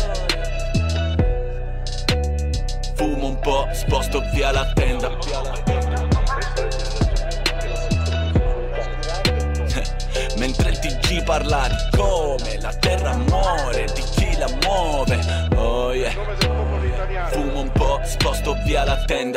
Fumo un po', sposto via la tenda. Mentre il TG parla di come la terra muore, di chi la muove. Oh yeah. Fumo un po', sposto via la tenda.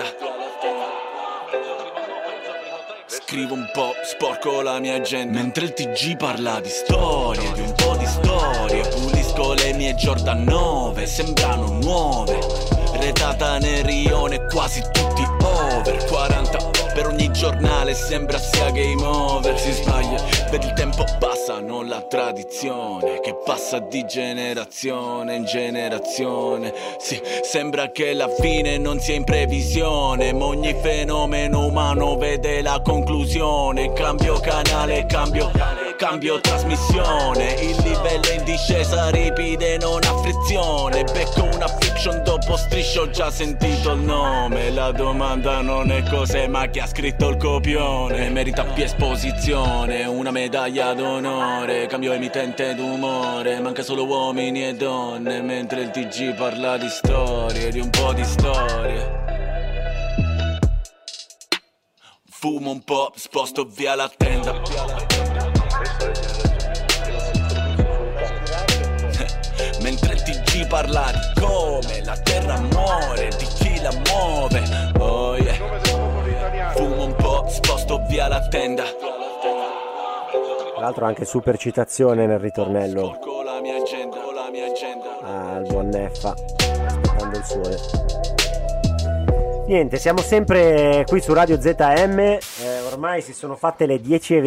Scrivo un po', sporco la mia agenda. Mentre il TG parla di storie, di un po' di storie. Pulisco le mie Jordan 9, sembrano nuove. Retata nel rione, quasi tutti over. 40 per ogni giornale, sembra sia game over. Si sbaglia, vedi il tempo passa, non la tradizione che passa di generazione in generazione. Sì, sembra che la fine non sia in previsione, ma ogni fenomeno umano vede la conclusione. Cambio canale, cambio trasmissione. Il livello è in discesa, ripide, non ha frizione. Becco una fiction dopo striscio, ho già sentito il nome. La domanda non è cos'è, ma chi ha scritto il copione. Merita più esposizione, una medaglia d'onore. Cambio emittente d'umore, manca solo uomini e donne. Mentre il TG parla di storie, di un po' di storie. Fumo un po', sposto via la tenda. Mentre il TG parla di come la terra muore, di chi la muove. Oh yeah. Fumo un po', sposto via la tenda. Tra l'altro anche super citazione nel ritornello La mia agenda, al buon Neffa, aspettando il sole. Niente, siamo sempre qui su Radio ZM, ormai si sono fatte le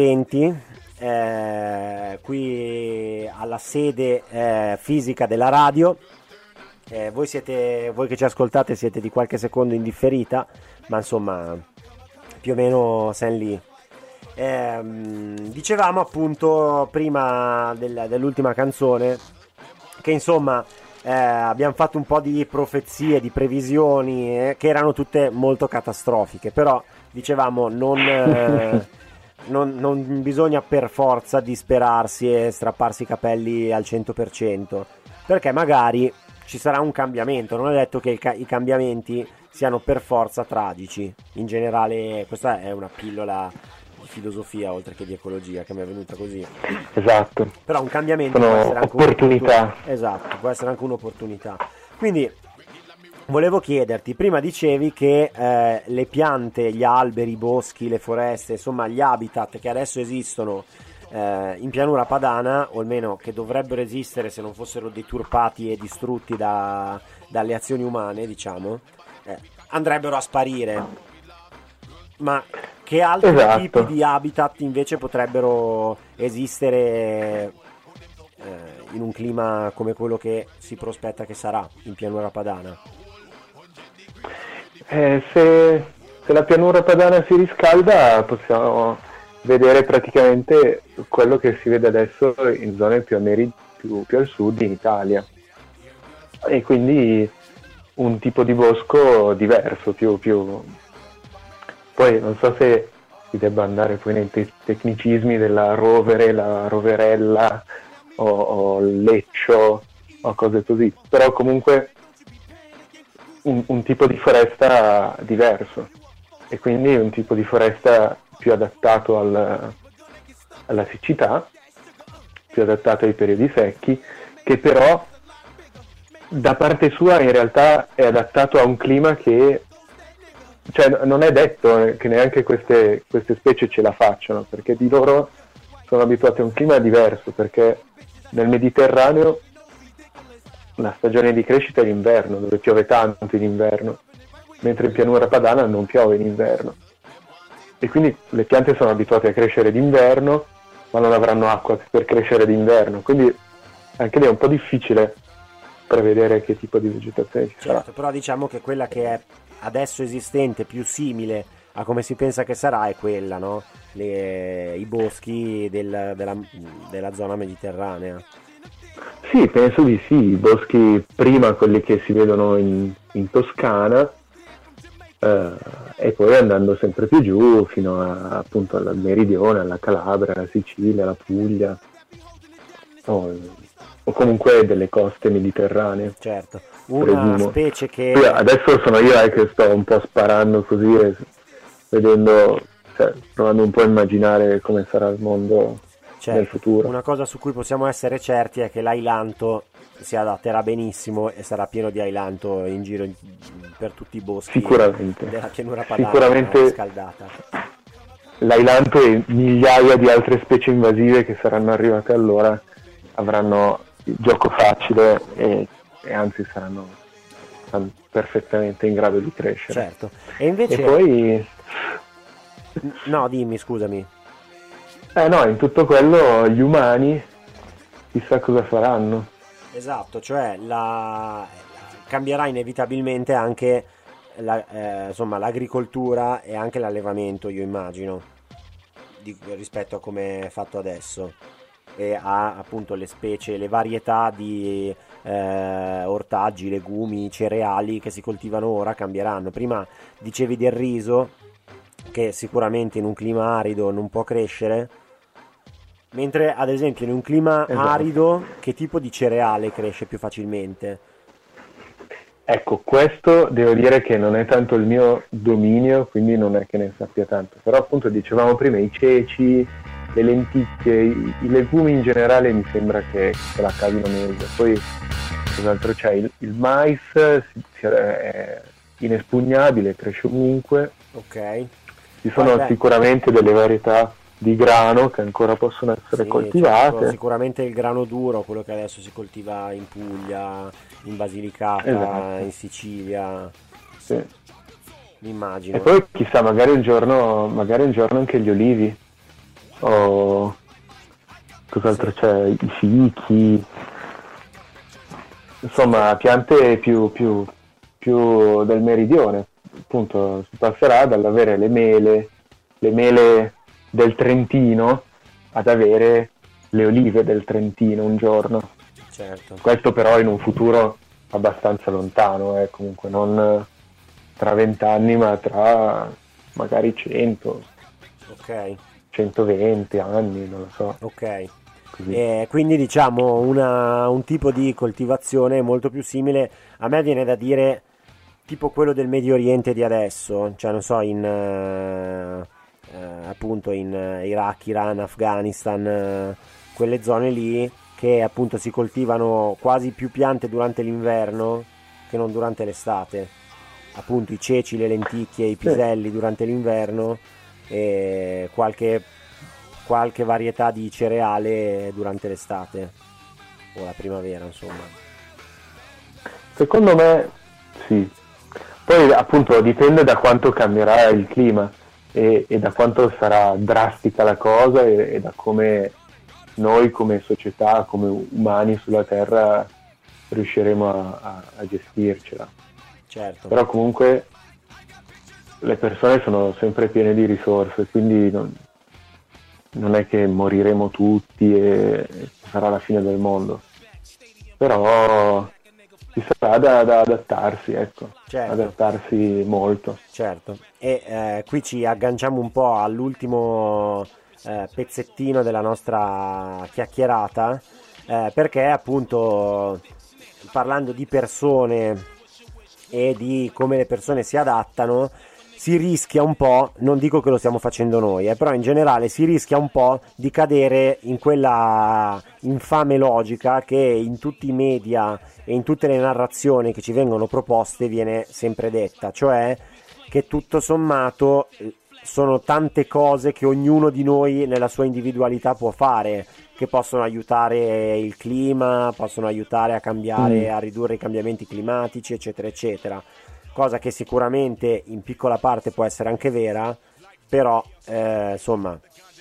10:20, qui alla sede fisica della radio. Voi che ci ascoltate siete di qualche secondo in differita, ma insomma più o meno siamo lì. Dicevamo appunto prima dell'ultima canzone che insomma abbiamo fatto un po' di profezie, di previsioni che erano tutte molto catastrofiche, però dicevamo non bisogna per forza disperarsi e strapparsi i capelli al 100%, perché magari ci sarà un cambiamento. Non è detto che i cambiamenti siano per forza tragici. In generale questa è una pillola di filosofia oltre che di ecologia che mi è venuta così. Esatto. Però un cambiamento sono può essere anche opportunità. Esatto, può essere anche un'opportunità. Quindi volevo chiederti, prima dicevi che le piante, gli alberi, i boschi, le foreste, insomma gli habitat che adesso esistono in pianura padana, o almeno che dovrebbero esistere se non fossero deturpati e distrutti dalle azioni umane, diciamo, andrebbero a sparire. Ma che altri tipi di habitat invece potrebbero esistere in un clima come quello che si prospetta che sarà in pianura padana? Se la pianura padana si riscalda possiamo vedere praticamente quello che si vede adesso in zone più al sud in Italia, e quindi un tipo di bosco diverso, più poi non so se si debba andare poi nei tecnicismi della rovere, la roverella o il leccio o cose così, però comunque un tipo di foresta diverso, e quindi un tipo di foresta più adattato alla siccità, più adattato ai periodi secchi, che però da parte sua in realtà è adattato a un clima che, cioè, non è detto che neanche queste specie ce la facciano, perché di loro sono abituate a un clima diverso, perché nel Mediterraneo la stagione di crescita è l'inverno, dove piove tanto in inverno, mentre in pianura padana non piove in inverno, e quindi le piante sono abituate a crescere d'inverno, ma non avranno acqua per crescere d'inverno, quindi anche lì è un po' difficile prevedere che tipo di vegetazione ci sarà. Certo, però diciamo che quella che è adesso esistente, più simile a come si pensa che sarà, è quella, no? I boschi della zona mediterranea. Sì, penso di sì, i boschi prima quelli che si vedono in Toscana, e poi andando sempre più giù fino appunto al meridione, alla Calabria, alla Sicilia, alla Puglia, o comunque delle coste mediterranee. Certo, una specie che... Poi adesso sono io che sto un po' sparando così, vedendo, cioè, provando un po' a immaginare come sarà il mondo nel futuro. Una cosa su cui possiamo essere certi è che l'ailanto si adatterà benissimo e sarà pieno di ailanto in giro per tutti i boschi della pianura padana scaldata. L'ailanto e migliaia di altre specie invasive che saranno arrivate allora avranno il gioco facile e anzi saranno perfettamente in grado di crescere. Certo. E invece... E poi... No, dimmi, scusami. No, in tutto quello gli umani chissà cosa faranno. Esatto, cioè cambierà inevitabilmente anche l'agricoltura e anche l'allevamento, io immagino, rispetto a come è fatto adesso, e a appunto le specie, le varietà di ortaggi, legumi, cereali che si coltivano ora cambieranno. Prima dicevi del riso, che sicuramente in un clima arido non può crescere, mentre ad esempio in un clima arido che tipo di cereale cresce più facilmente? Ecco, questo devo dire che non è tanto il mio dominio, quindi non è che ne sappia tanto, però appunto dicevamo prima i ceci, le lenticchie, i legumi in generale mi sembra che se la cavino meglio. Poi cos'altro c'è? Il mais è inespugnabile, cresce ovunque. Ok. ci sono sicuramente delle varietà di grano che ancora possono essere coltivate. Certo, sicuramente il grano duro, quello che adesso si coltiva in Puglia, in Basilicata, in Sicilia. Sì. Immagino. E poi chissà, magari un giorno anche gli olivi, o cos'altro c'è, i fichi, insomma piante più del meridione. Appunto si passerà dall'avere le mele del Trentino ad avere le olive del Trentino un giorno. Certo. Questo però in un futuro abbastanza lontano, comunque non tra 20 anni, ma tra magari 100, 120 anni, non lo so. Ok. Quindi diciamo un tipo di coltivazione molto più simile, a me viene da dire tipo quello del Medio Oriente di adesso, cioè non so, appunto in Iraq, Iran, Afghanistan, quelle zone lì che appunto si coltivano quasi più piante durante l'inverno che non durante l'estate, appunto i ceci, le lenticchie, i piselli durante l'inverno e qualche varietà di cereale durante l'estate o la primavera, insomma. Secondo me sì. Poi appunto dipende da quanto cambierà il clima e da quanto sarà drastica la cosa e da come noi come società, come umani sulla Terra riusciremo a gestircela. Certo. Però comunque le persone sono sempre piene di risorse, quindi non è che moriremo tutti e sarà la fine del mondo. Però ci sarà da adattarsi, ecco. Certo. Adattarsi molto. Certo. E qui ci agganciamo un po' all'ultimo pezzettino della nostra chiacchierata, perché appunto parlando di persone e di come le persone si adattano, si rischia un po', non dico che lo stiamo facendo noi, però in generale si rischia un po' di cadere in quella infame logica che in tutti i media e in tutte le narrazioni che ci vengono proposte viene sempre detta, cioè che tutto sommato sono tante cose che ognuno di noi nella sua individualità può fare, che possono aiutare il clima, possono aiutare a cambiare, a ridurre i cambiamenti climatici, eccetera, eccetera. Cosa che sicuramente in piccola parte può essere anche vera, però insomma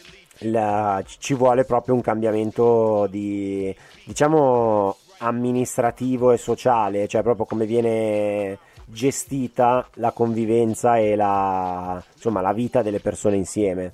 ci vuole proprio un cambiamento di, diciamo, amministrativo e sociale, cioè proprio come viene gestita la convivenza e la vita delle persone insieme.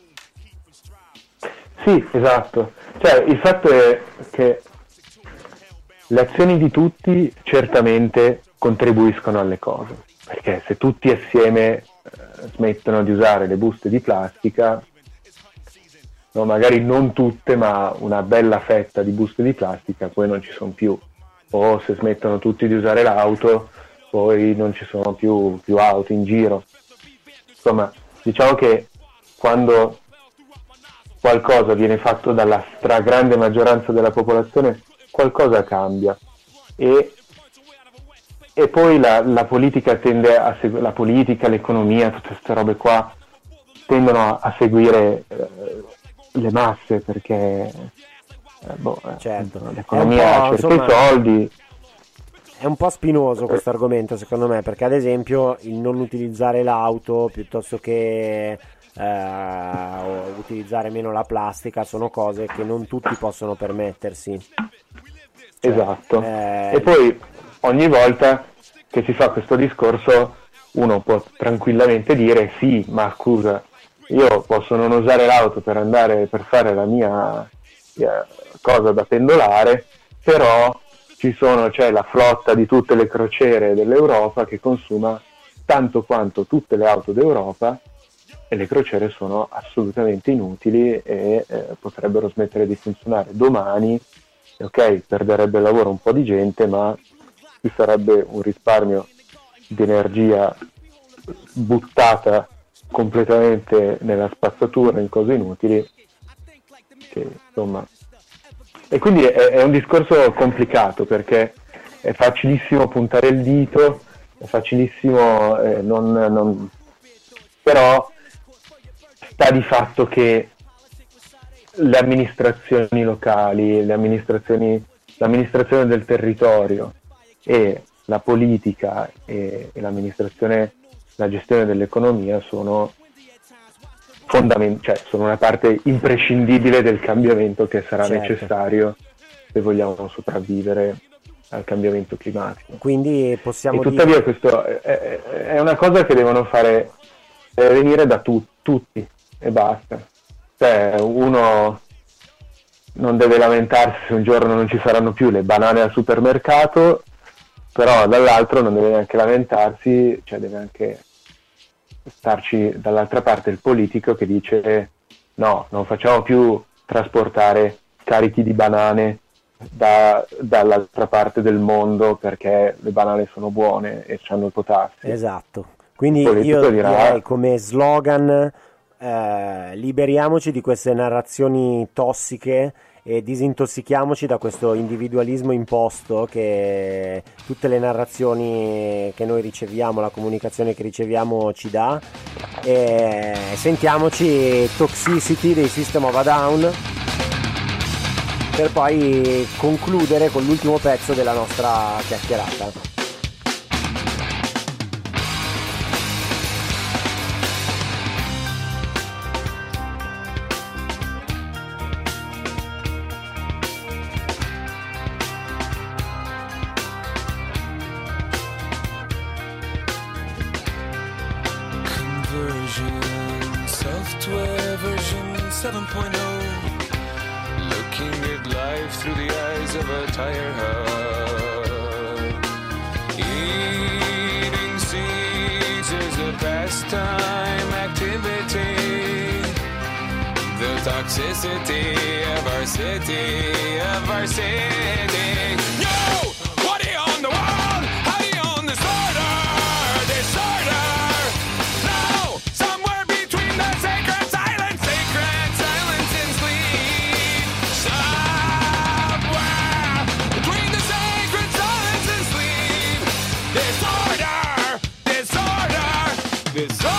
Sì, esatto. Cioè, il fatto è che le azioni di tutti certamente contribuiscono alle cose, perché se tutti assieme smettono di usare le buste di plastica, no, magari non tutte, ma una bella fetta di buste di plastica poi non ci sono più, o se smettono tutti di usare l'auto poi non ci sono più auto in giro. Insomma, diciamo che quando qualcosa viene fatto dalla stragrande maggioranza della popolazione, qualcosa cambia e poi la politica tende a la politica, l'economia, tutte queste robe qua tendono a seguire le masse, perché certo, l'economia cerca i soldi. È un po' spinoso questo argomento secondo me, perché ad esempio il non utilizzare l'auto piuttosto che utilizzare meno la plastica sono cose che non tutti possono permettersi. Cioè, esatto. E poi ogni volta che si fa questo discorso uno può tranquillamente dire sì, ma scusa, io posso non usare l'auto per fare la mia cosa da pendolare, però c'è la flotta di tutte le crociere dell'Europa che consuma tanto quanto tutte le auto d'Europa e le crociere sono assolutamente inutili e potrebbero smettere di funzionare domani. Ok, perderebbe il lavoro un po' di gente, ma ci sarebbe un risparmio di energia buttata completamente nella spazzatura, in cose inutili, che insomma. E quindi è un discorso complicato, perché è facilissimo puntare il dito, è facilissimo però sta di fatto che le amministrazioni locali, l'amministrazione del territorio e la politica e l'amministrazione, la gestione dell'economia sono sono una parte imprescindibile del cambiamento che sarà necessario se vogliamo sopravvivere al cambiamento climatico. Quindi possiamo tuttavia questo è una cosa che devono fare venire da tutti e basta. Cioè, uno non deve lamentarsi se un giorno non ci saranno più le banane al supermercato, però dall'altro non deve neanche lamentarsi, cioè deve anche starci dall'altra parte il politico che dice no, non facciamo più trasportare carichi di banane dall'altra parte del mondo perché le banane sono buone e hanno il potassio. Esatto, quindi io direi come slogan liberiamoci di queste narrazioni tossiche e disintossichiamoci da questo individualismo imposto che tutte le narrazioni che noi riceviamo, la comunicazione che riceviamo ci dà, e sentiamoci Toxicity dei System of a Down per poi concludere con l'ultimo pezzo della nostra chiacchierata. Software version 7.0, looking at life through the eyes of a tire hub. Eating seeds is a pastime activity. The toxicity of our city, Yo! What do you own the world? How do you own disorder? No! Somewhere between the sacred silence and sleep. Somewhere between the sacred silence and sleep. Disorder.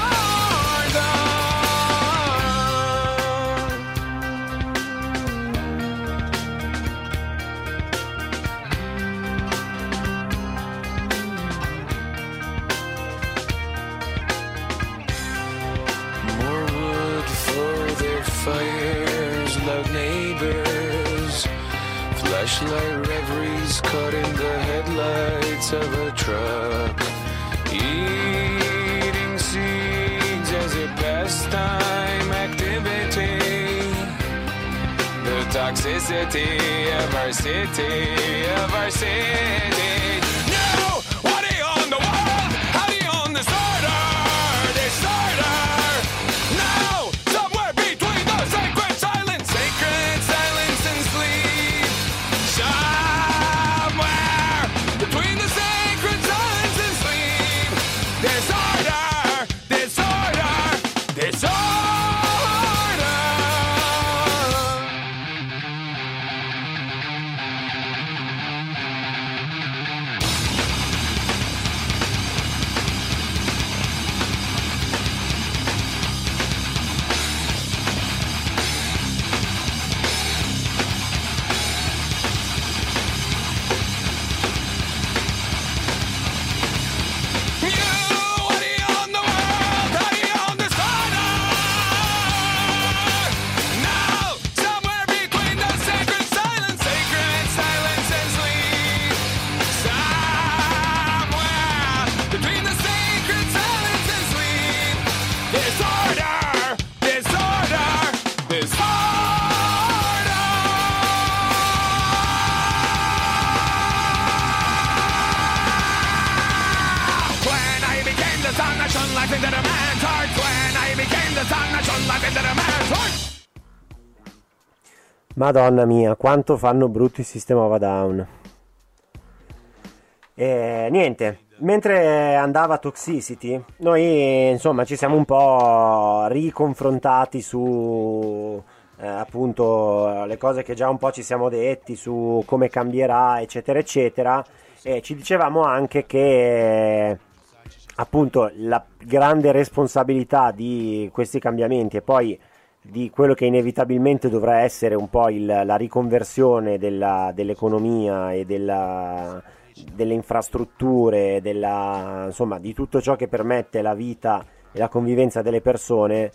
Fires, loud neighbors, flashlight reveries caught in the headlights of a truck. Eating seeds as a pastime activity. The toxicity of our city, No! What do you own the world? How do you own disorder? No! Somewhere between the sacred silence and sleep. Somewhere between the sacred silence and sleep. Disorder. Madonna mia, quanto fanno brutti il System of a Down. E niente, mentre andava Toxicity, noi insomma ci siamo un po' riconfrontati su appunto le cose che già un po' ci siamo detti su come cambierà, eccetera eccetera, e ci dicevamo anche che appunto la grande responsabilità di questi cambiamenti e poi di quello che inevitabilmente dovrà essere un po' la riconversione dell'economia e delle infrastrutture, insomma, di tutto ciò che permette la vita e la convivenza delle persone,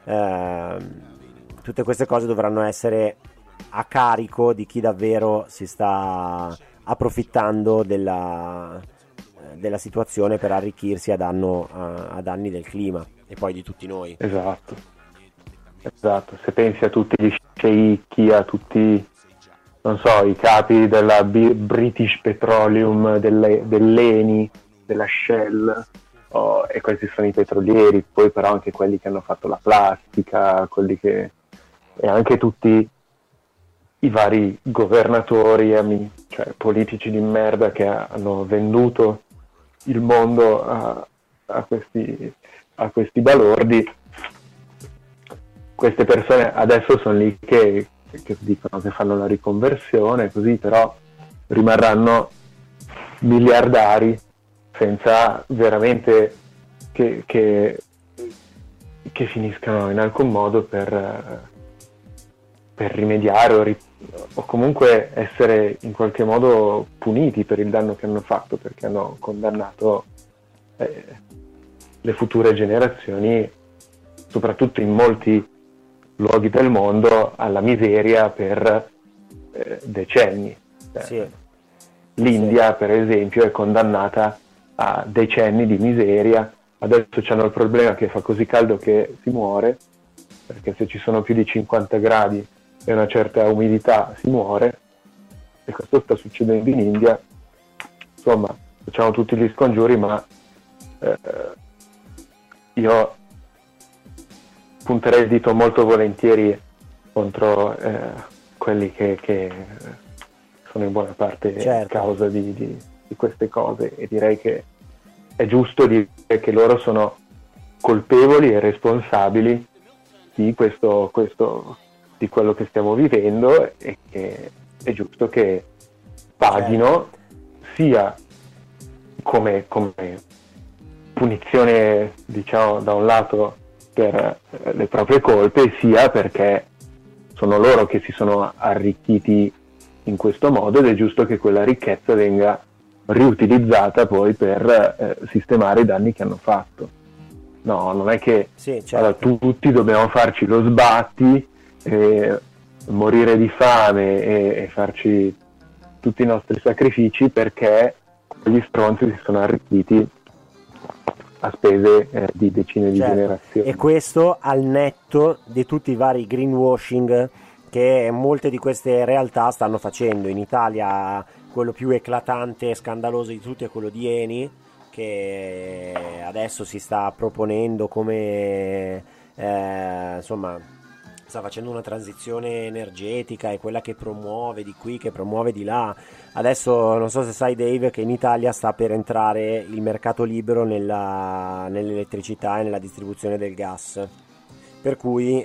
tutte queste cose dovranno essere a carico di chi davvero si sta approfittando della situazione per arricchirsi a danni del clima e poi di tutti noi. Esatto, se pensi a tutti gli sceicchi, a tutti, non so, i capi della British Petroleum, dell'Eni, della Shell, e questi sono i petrolieri, poi però anche quelli che hanno fatto la plastica, e anche tutti i vari governatori, cioè politici di merda che hanno venduto il mondo a questi balordi. Queste persone adesso sono lì che dicono che fanno la riconversione, così, però rimarranno miliardari senza veramente che finiscano in alcun modo per rimediare o comunque essere in qualche modo puniti per il danno che hanno fatto, perché hanno condannato le future generazioni, soprattutto in molti luoghi del mondo, alla miseria per decenni. Sì. L'India, per esempio, è condannata a decenni di miseria. Adesso c'hanno il problema che fa così caldo che si muore, perché se ci sono più di 50 gradi e una certa umidità si muore, e questo sta succedendo in India. Insomma, facciamo tutti gli scongiuri, ma io punterei il dito molto volentieri contro quelli che sono in buona parte causa di queste cose, e direi che è giusto dire che loro sono colpevoli e responsabili di questo di quello che stiamo vivendo, e che è giusto che paghino sia come punizione, diciamo, da un lato per le proprie colpe, sia perché sono loro che si sono arricchiti in questo modo, ed è giusto che quella ricchezza venga riutilizzata poi per sistemare i danni che hanno fatto. No, non è che allora, tutti dobbiamo farci lo sbatti, morire di fame e farci tutti i nostri sacrifici perché gli stronzi si sono arricchiti a spese di decine di generazioni. E questo al netto di tutti i vari greenwashing che molte di queste realtà stanno facendo. In Italia quello più eclatante e scandaloso di tutti è quello di Eni, che adesso si sta proponendo come insomma sta facendo una transizione energetica, è quella che promuove di qui, che promuove di là. Adesso non so se sai, Dave, che in Italia sta per entrare il mercato libero nell'elettricità e nella distribuzione del gas, per cui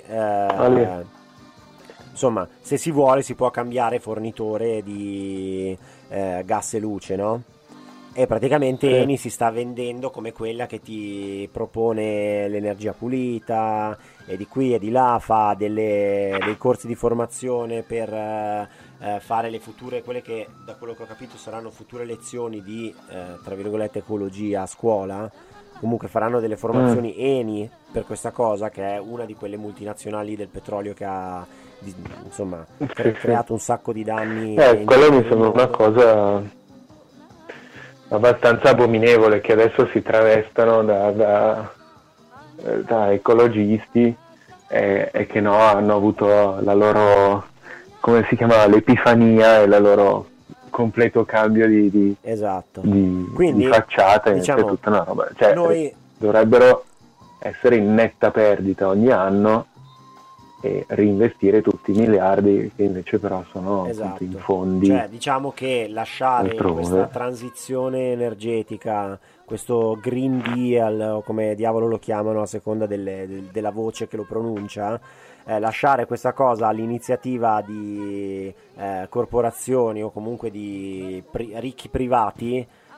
insomma, se si vuole si può cambiare fornitore di gas e luce, no? E praticamente Eni si sta vendendo come quella che ti propone l'energia pulita, e di qui e di là fa dei corsi di formazione per fare le future, quelle che da quello che ho capito saranno future lezioni di tra virgolette ecologia a scuola. Comunque faranno delle formazioni Eni per questa cosa, che è una di quelle multinazionali del petrolio che ha insomma creato un sacco di danni. Quello mi sembra una cosa abbastanza abominevole, che adesso si travestano da ecologisti e che no, hanno avuto la loro, come si chiamava, l'epifania e la loro completo cambio di facciata, diciamo, e tutta una roba, cioè dovrebbero essere in netta perdita ogni anno e reinvestire tutti i miliardi che invece però sono in fondi. Cioè, diciamo che lasciare questa transizione energetica, questo Green Deal, o come diavolo lo chiamano a seconda della voce che lo pronuncia, lasciare questa cosa all'iniziativa di corporazioni o comunque di ricchi privati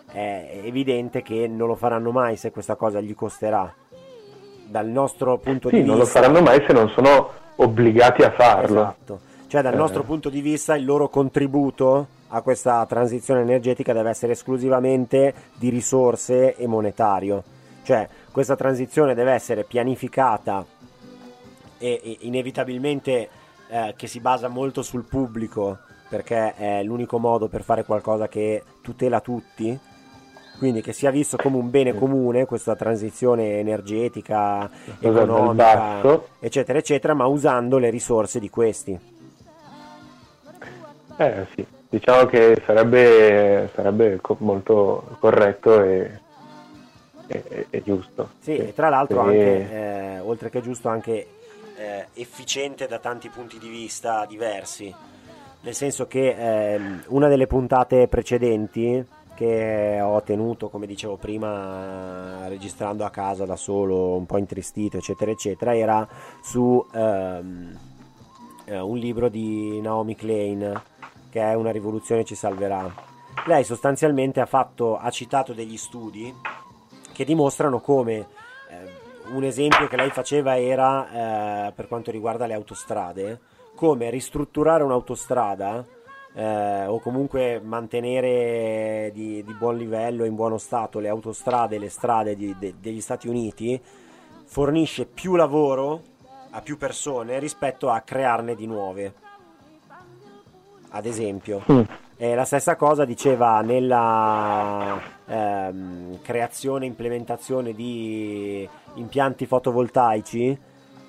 è evidente che non lo faranno mai se questa cosa gli costerà. Dal nostro punto di vista... non lo faranno mai se non sono obbligati a farlo. Esatto. Cioè dal nostro punto di vista il loro contributo a questa transizione energetica deve essere esclusivamente di risorse e monetario. Cioè questa transizione deve essere pianificata e inevitabilmente che si basa molto sul pubblico, perché è l'unico modo per fare qualcosa che tutela tutti, quindi che sia visto come un bene comune questa transizione energetica, economica, eccetera eccetera, ma usando le risorse di questi. Sì, diciamo che sarebbe molto corretto e giusto. Sì, e tra l'altro anche, oltre che giusto, anche efficiente da tanti punti di vista diversi, nel senso che una delle puntate precedenti che ho tenuto, come dicevo prima, registrando a casa da solo, un po' intristito, eccetera eccetera, era su un libro di Naomi Klein, che è Una rivoluzione ci salverà. Lei sostanzialmente ha citato degli studi che dimostrano come un esempio che lei faceva era per quanto riguarda le autostrade, come ristrutturare un'autostrada o comunque mantenere di buon livello, in buono stato le autostrade, le strade degli Stati Uniti, fornisce più lavoro a più persone rispetto a crearne di nuove, ad esempio. La stessa cosa diceva nella creazione e implementazione di impianti fotovoltaici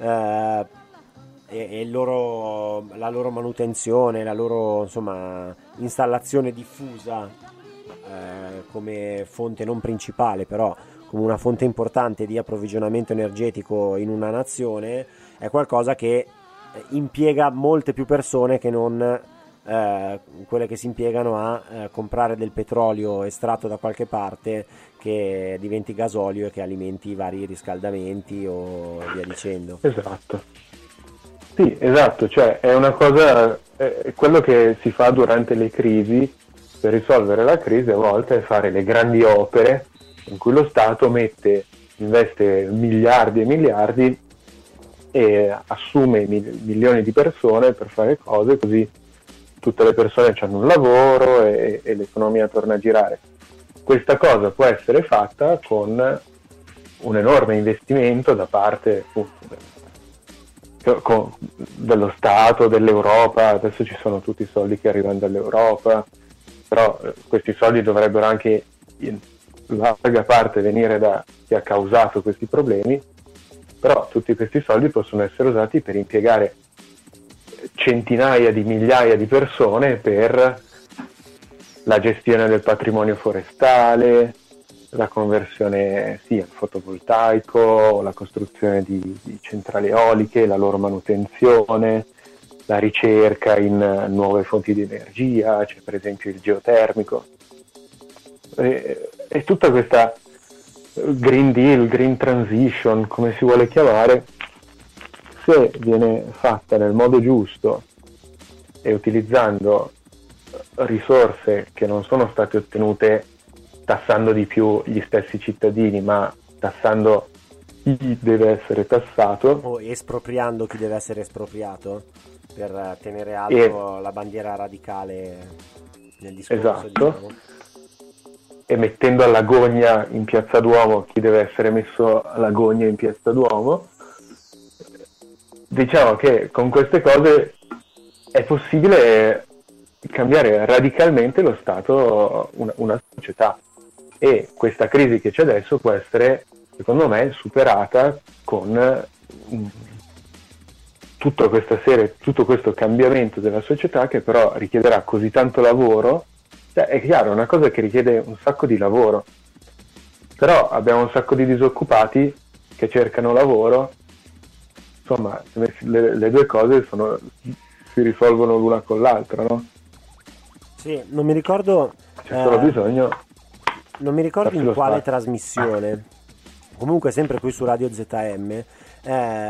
e la loro manutenzione, la loro installazione diffusa come fonte non principale, però come una fonte importante di approvvigionamento energetico in una nazione, è qualcosa che impiega molte più persone che non quelle che si impiegano a comprare del petrolio estratto da qualche parte che diventi gasolio e che alimenti i vari riscaldamenti o via dicendo. Esatto. Sì, esatto, cioè è una cosa, quello che si fa durante le crisi per risolvere la crisi a volte è fare le grandi opere in cui lo Stato investe miliardi e miliardi e assume milioni di persone per fare cose, così tutte le persone hanno un lavoro e l'economia torna a girare. Questa cosa può essere fatta con un enorme investimento da parte dello Stato, dell'Europa. Adesso ci sono tutti i soldi che arrivano dall'Europa, però questi soldi dovrebbero anche in larga parte venire da chi ha causato questi problemi, però tutti questi soldi possono essere usati per impiegare centinaia di migliaia di persone per la gestione del patrimonio forestale, la conversione al fotovoltaico, la costruzione di centrali eoliche, la loro manutenzione, la ricerca in nuove fonti di energia, c'è per esempio il geotermico. E tutta questa Green Deal, Green Transition, come si vuole chiamare, se viene fatta nel modo giusto e utilizzando risorse che non sono state ottenute tassando di più gli stessi cittadini, ma tassando chi deve essere tassato, o espropriando chi deve essere espropriato, per tenere alto la bandiera radicale nel discorso. Esatto. Diciamo. E mettendo all'agonia in Piazza Duomo chi deve essere messo all'agonia in Piazza Duomo. Diciamo che con queste cose è possibile cambiare radicalmente lo Stato, una società, e questa crisi che c'è adesso può essere, secondo me, superata con tutto questo cambiamento della società, che però richiederà così tanto lavoro. Cioè, è chiaro, è una cosa che richiede un sacco di lavoro, però abbiamo un sacco di disoccupati che cercano lavoro. Insomma, le due cose si risolvono l'una con l'altra, no? Sì, non mi ricordo. C'è solo bisogno. Non mi ricordo in quale trasmissione, comunque sempre qui su Radio ZM,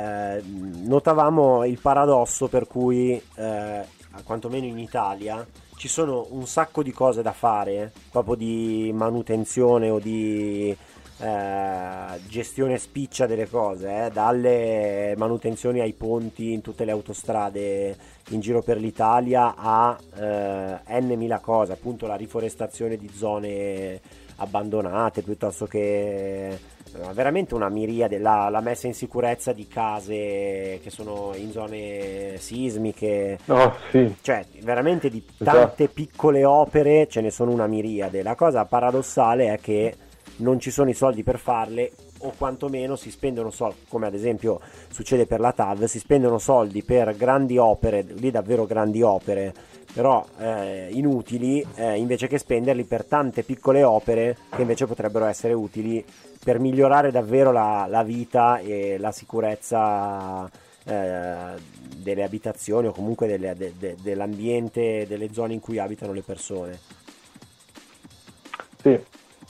notavamo il paradosso per cui, quantomeno in Italia, ci sono un sacco di cose da fare, proprio di manutenzione o di gestione spiccia delle cose, dalle manutenzioni ai ponti in tutte le autostrade in giro per l'Italia a n mila cose, appunto la riforestazione di zone abbandonate, piuttosto che veramente una miriade, la messa in sicurezza di case che sono in zone sismiche, No, sì, cioè veramente di tante piccole opere ce ne sono una miriade. La cosa paradossale è che non ci sono i soldi per farle, o quantomeno si spendono soldi, come ad esempio succede per la TAV, si spendono soldi per grandi opere, lì davvero grandi opere, però inutili, invece che spenderli per tante piccole opere che invece potrebbero essere utili per migliorare davvero la vita e la sicurezza delle abitazioni, o comunque dell'ambiente, delle zone in cui abitano le persone. sì.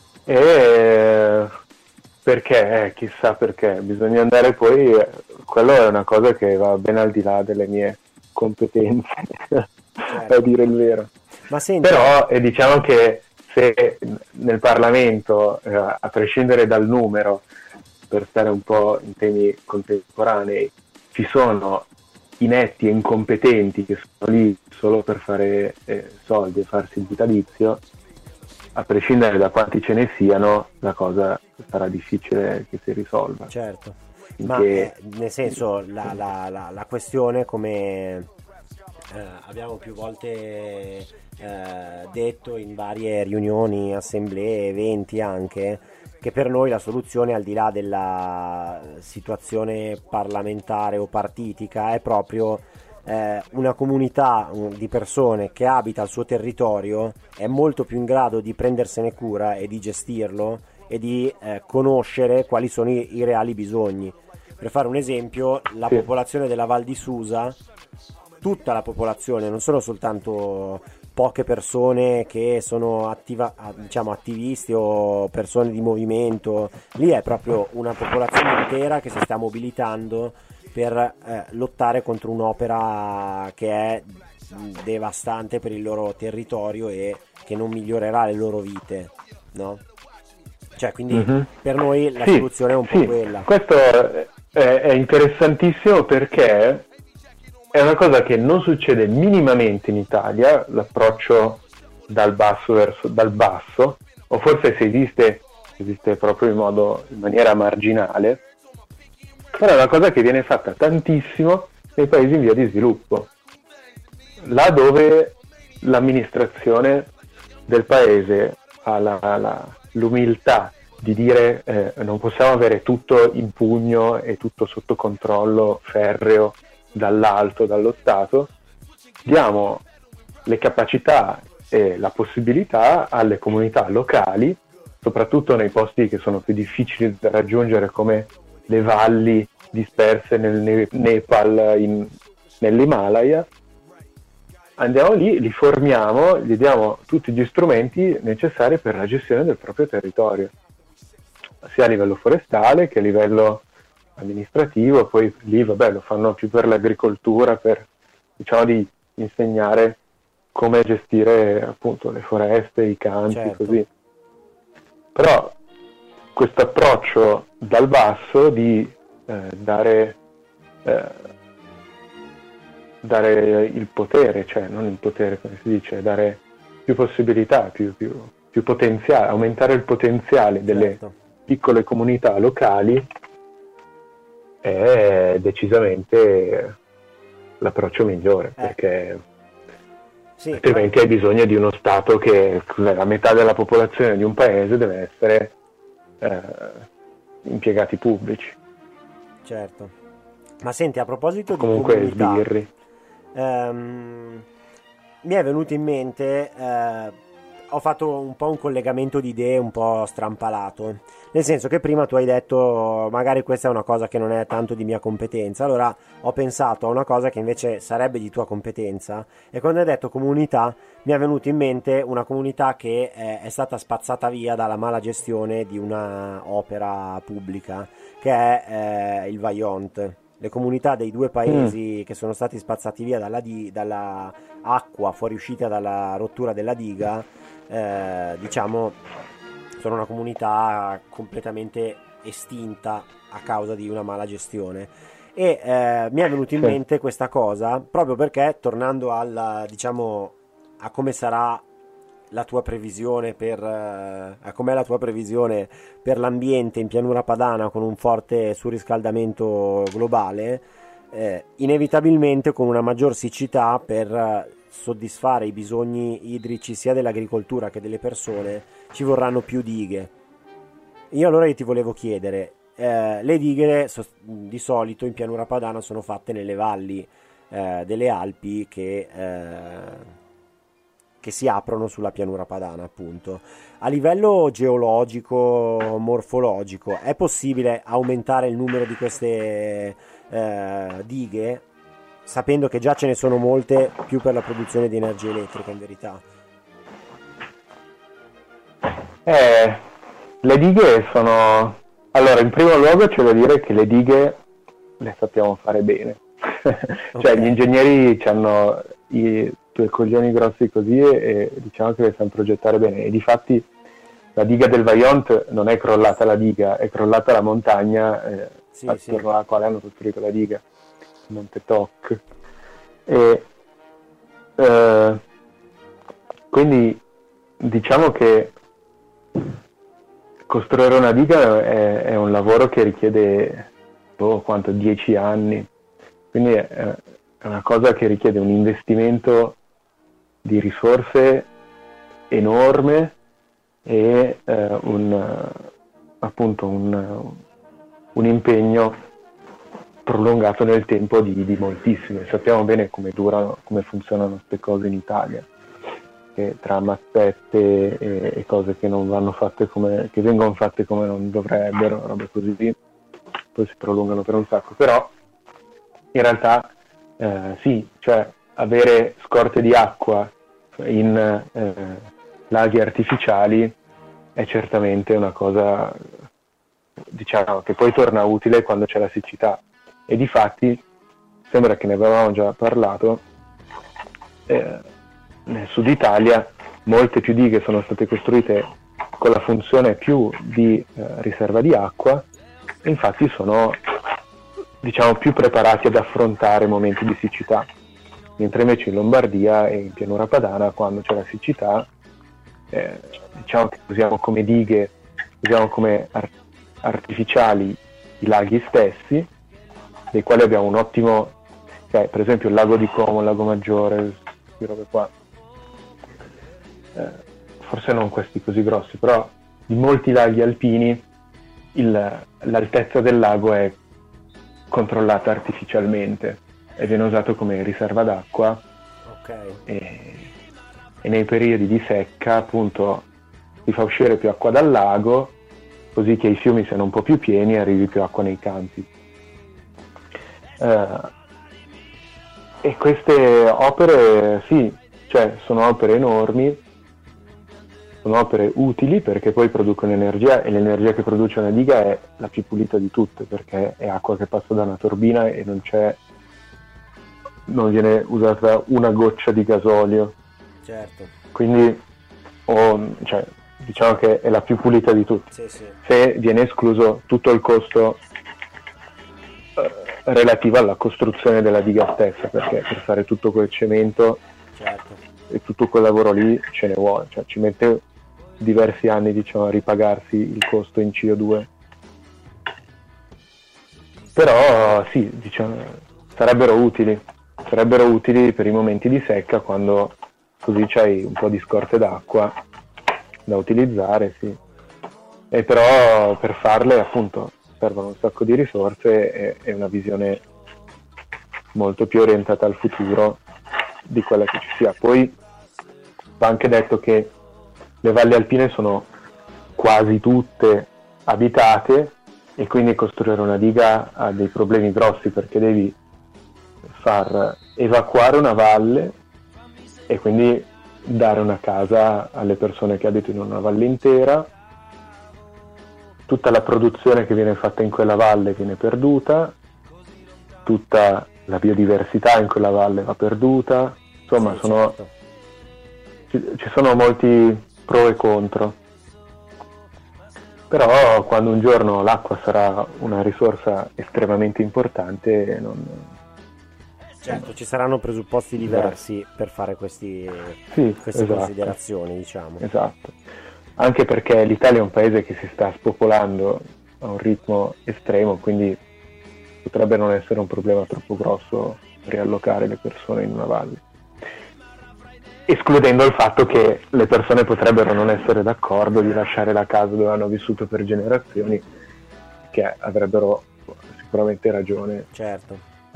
E perché? Chissà perché, bisogna andare poi, quello è una cosa che va ben al di là delle mie competenze, a dire il vero. Ma senti, Però diciamo che se nel Parlamento, a prescindere dal numero, per stare un po' in temi contemporanei, ci sono inetti e incompetenti che sono lì solo per fare soldi e farsi il vitalizio, a prescindere da quanti ce ne siano, la cosa sarà difficile che si risolva. certo, ma nel senso la questione, come abbiamo più volte detto in varie riunioni, assemblee, eventi anche, che per noi la soluzione, al di là della situazione parlamentare o partitica, è proprio una comunità di persone che abita il suo territorio è molto più in grado di prendersene cura e di gestirlo e di conoscere quali sono i reali bisogni. Per fare un esempio, la popolazione della Val di Susa, tutta la popolazione, non sono soltanto poche persone che sono diciamo attivisti o persone di movimento, lì è proprio una popolazione intera che si sta mobilitando per lottare contro un'opera che è devastante per il loro territorio e che non migliorerà le loro vite, no? Cioè, quindi per noi la soluzione è un po' quella. Questo è interessantissimo, perché è una cosa che non succede minimamente in Italia, l'approccio dal basso, o forse se esiste proprio in maniera marginale, però è una cosa che viene fatta tantissimo nei paesi in via di sviluppo, là dove l'amministrazione del paese ha l'umiltà di dire non possiamo avere tutto in pugno e tutto sotto controllo ferreo dall'alto, dallo Stato, diamo le capacità e la possibilità alle comunità locali, soprattutto nei posti che sono più difficili da raggiungere, come le valli disperse nel Nepal, nell'Himalaya. Andiamo lì, li formiamo, gli diamo tutti gli strumenti necessari per la gestione del proprio territorio, sia a livello forestale che a livello amministrativo. Poi lì lo fanno più per l'agricoltura, per, diciamo, di insegnare come gestire appunto le foreste, i campi, certo. Così. Però questo approccio dal basso di dare il potere, cioè non il potere, come si dice, dare più possibilità, più potenziale, aumentare il potenziale delle piccole comunità locali, è decisamente l'approccio migliore, perché altrimenti hai bisogno di uno Stato che la metà della popolazione di un paese deve essere impiegati pubblici. Certo. Ma senti, a proposito di comunque comunità, sbirri, mi è venuto in mente, ho fatto un po' un collegamento di idee un po' strampalato, nel senso che prima tu hai detto magari questa è una cosa che non è tanto di mia competenza, allora ho pensato a una cosa che invece sarebbe di tua competenza, e quando hai detto comunità mi è venuto in mente una comunità che è stata spazzata via dalla mala gestione di una opera pubblica, che è il Vajont. le comunità dei due paesi che sono stati spazzati via dalla acqua fuoriuscita dalla rottura della diga, diciamo, sono una comunità completamente estinta a causa di una mala gestione. E mi è venuto in mente questa cosa proprio perché, tornando diciamo, a come sarà la tua previsione a com'è la tua previsione per l'ambiente in pianura padana con un forte surriscaldamento globale, inevitabilmente con una maggior siccità per soddisfare i bisogni idrici sia dell'agricoltura che delle persone ci vorranno più dighe. Io ti volevo chiedere, le dighe di solito in pianura padana sono fatte nelle valli delle Alpi che si aprono sulla pianura padana, appunto. A livello geologico, morfologico, è possibile aumentare il numero di queste dighe, sapendo che già ce ne sono molte più per la produzione di energia elettrica, in verità? Le dighe sono... Allora, in primo luogo c'è da dire che le dighe le sappiamo fare bene. Cioè, gli ingegneri hanno due coglioni grossi così e diciamo che le sanno progettare bene. E difatti la diga del Vajont non è crollata la diga, è crollata la montagna attorno alla quale hanno costruito la diga, Monte Toc. E quindi diciamo che costruire una diga è un lavoro che richiede 10 anni, quindi è una cosa che richiede un investimento di risorse enorme e appunto un impegno prolungato nel tempo di moltissime. Sappiamo bene come funzionano queste cose in Italia, che tra mazzette e cose che non vanno fatte che vengono fatte come non dovrebbero, robe così, poi si prolungano per un sacco. Però in realtà sì, cioè avere scorte di acqua in laghi artificiali è certamente una cosa, diciamo, che poi torna utile quando c'è la siccità. E difatti sembra che ne avevamo già parlato, nel sud Italia molte più dighe sono state costruite con la funzione più di riserva di acqua, e infatti sono, diciamo, più preparati ad affrontare momenti di siccità, mentre invece in Lombardia e in pianura padana, quando c'è la siccità, diciamo che usiamo come dighe, usiamo come artificiali i laghi stessi, dei quali abbiamo un ottimo, per esempio il lago di Como, il lago Maggiore, queste robe qua, forse non questi così grossi, però in molti laghi alpini l'altezza del lago è controllata artificialmente e viene usato come riserva d'acqua. E nei periodi di secca appunto si fa uscire più acqua dal lago, così che i fiumi siano un po' più pieni e arrivi più acqua nei campi. E queste opere sì, cioè sono opere enormi, sono opere utili perché poi producono energia, e l'energia che produce una diga è la più pulita di tutte, perché è acqua che passa da una turbina e non viene usata una goccia di gasolio. Certo. Quindi diciamo che è la più pulita di tutte. Sì. Se viene escluso tutto il costo relativo alla costruzione della diga stessa, perché per fare tutto quel cemento, certo, e tutto quel lavoro lì ce ne vuole, cioè ci mette diversi anni, diciamo, a ripagarsi il costo in CO2. Però sì, diciamo, sarebbero utili per i momenti di secca, quando così c'hai un po' di scorte d'acqua da utilizzare, sì. E però per farle appunto servono un sacco di risorse e una visione molto più orientata al futuro di quella che ci sia. Poi va anche detto che le valli alpine sono quasi tutte abitate, e quindi costruire una diga ha dei problemi grossi, perché devi far evacuare una valle e quindi dare una casa alle persone che abitano in una valle intera. Tutta la produzione che viene fatta in quella valle viene perduta, tutta la biodiversità in quella valle va perduta, insomma Sì, certo. ci sono molti pro e contro, però quando un giorno l'acqua sarà una risorsa estremamente importante Certo, ci saranno presupposti diversi per fare queste esatto. considerazioni, diciamo. Esatto, anche perché l'Italia è un paese che si sta spopolando a un ritmo estremo, quindi potrebbe non essere un problema troppo grosso riallocare le persone in una valle, escludendo il fatto che le persone potrebbero non essere d'accordo di lasciare la casa dove hanno vissuto per generazioni, che avrebbero sicuramente ragione Certo.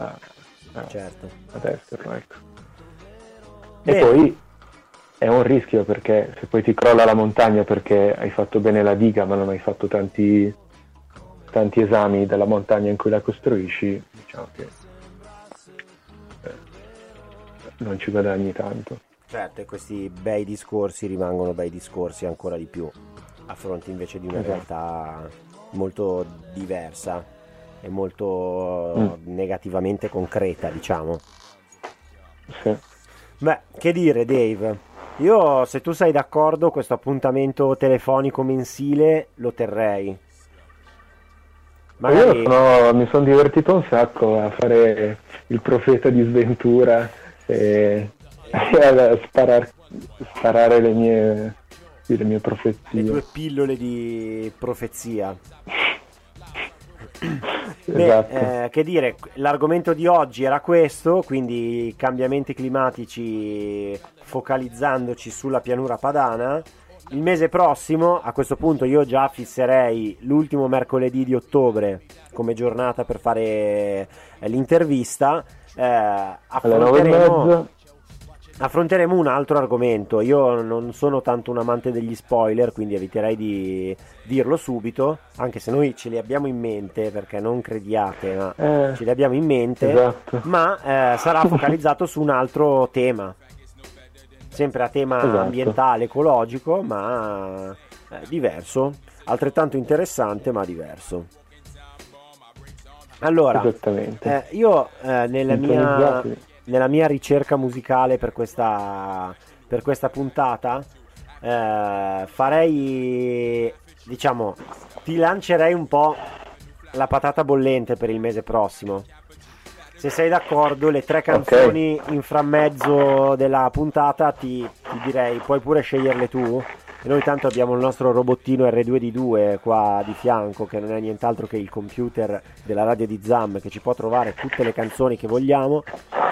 ad esserlo, ecco. Bene. E poi è un rischio, perché se poi ti crolla la montagna perché hai fatto bene la diga ma non hai fatto tanti esami della montagna in cui la costruisci, diciamo che non ci guadagni tanto. Certo, e questi bei discorsi rimangono bei discorsi ancora di più, a fronte invece di una realtà molto diversa e molto negativamente concreta, diciamo. Sì. Beh, che dire, Dave? Io, se tu sei d'accordo, questo appuntamento telefonico mensile lo terrei. Magari... Io mi sono divertito un sacco a fare il profeta di sventura e a sparare le mie profezie. Le tue pillole di profezia. Esatto. Beh, che dire, l'argomento di oggi era questo, quindi cambiamenti climatici, focalizzandoci sulla pianura padana. Il mese prossimo, a questo punto io già fisserei l'ultimo mercoledì di ottobre come giornata per fare l'intervista. Alle 9:30. Affronteremo un altro argomento. Io non sono tanto un amante degli spoiler, quindi eviterei di dirlo subito, anche se noi ce li abbiamo in mente, perché non crediate, ma ce li abbiamo in mente. Esatto. Ma sarà focalizzato su un altro tema, sempre a tema ambientale, ecologico, ma diverso, altrettanto interessante ma diverso. Allora, Esattamente. io nella mia ricerca musicale per questa puntata farei, diciamo, ti lancerei un po' la patata bollente per il mese prossimo. Se sei d'accordo, le 3 canzoni in frammezzo della puntata ti direi, puoi pure sceglierle tu. E noi tanto abbiamo il nostro robottino R2D2 qua di fianco, che non è nient'altro che il computer della radio di Zam, che ci può trovare tutte le canzoni che vogliamo.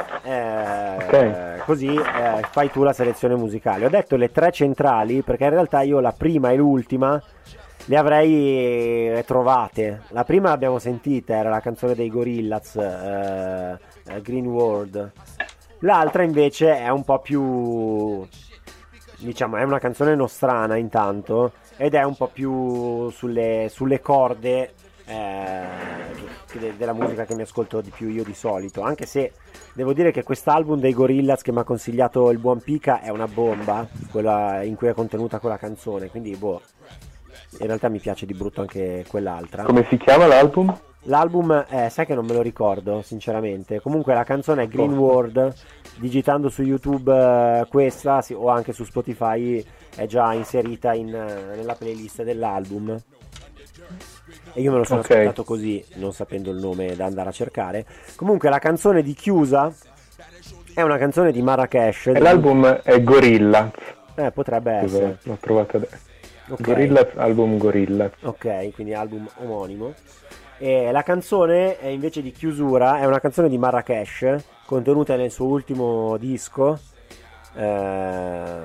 Così fai tu la selezione musicale. Ho detto le 3 centrali perché in realtà io la prima e l'ultima le avrei trovate. La prima l'abbiamo sentita, era la canzone dei Gorillaz, Green World. L'altra invece è un po' più, diciamo, è una canzone nostrana intanto, ed è un po' più sulle corde della musica che mi ascolto di più io di solito, anche se devo dire che quest'album dei Gorillaz che mi ha consigliato il buon Pica è una bomba, quella in cui è contenuta quella canzone, quindi in realtà mi piace di brutto anche quell'altra. Come si chiama l'album? L'album, sai che non me lo ricordo sinceramente, comunque la canzone è Green World, digitando su YouTube questa o anche su Spotify è già inserita nella playlist dell'album, e io me lo sono ascoltato così, non sapendo il nome da andare a cercare. Comunque la canzone di chiusa è una canzone di Marrakesh. L'album è Gorillaz. Potrebbe essere. L'ho trovato adesso. Gorillaz, album Gorillaz. Ok, quindi album omonimo. E la canzone invece di chiusura è una canzone di Marrakesh contenuta nel suo ultimo disco. La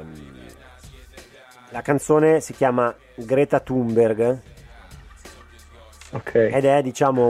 canzone si chiama Greta Thunberg. Ed è, diciamo,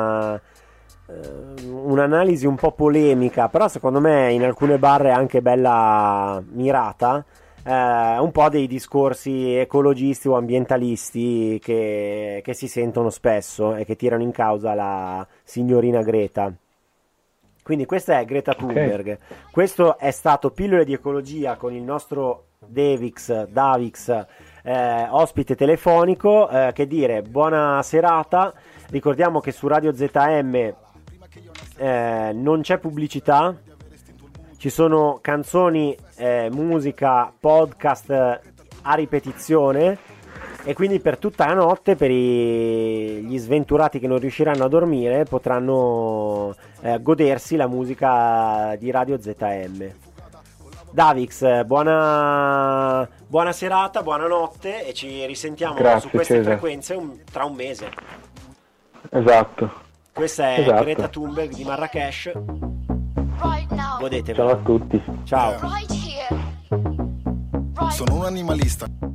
un'analisi un po' polemica, però secondo me in alcune barre anche bella mirata, un po' dei discorsi ecologisti o ambientalisti che si sentono spesso e che tirano in causa la signorina Greta. Quindi questa è Greta Thunberg. Questo è stato Pillole di Ecologia con il nostro Davix, ospite telefonico. Che dire, buona serata. Ricordiamo che su Radio ZM non c'è pubblicità, ci sono canzoni, musica, podcast a ripetizione, e quindi per tutta la notte, per gli sventurati che non riusciranno a dormire, potranno godersi la musica di Radio ZM. Davix, buona serata, buonanotte, e ci risentiamo. Grazie, su queste Cesare. frequenze tra un mese. Esatto. Questa è Esatto. Greta Thunberg di Marrakesh. Godetevi. Ciao a tutti. Ciao. Sono un animalista.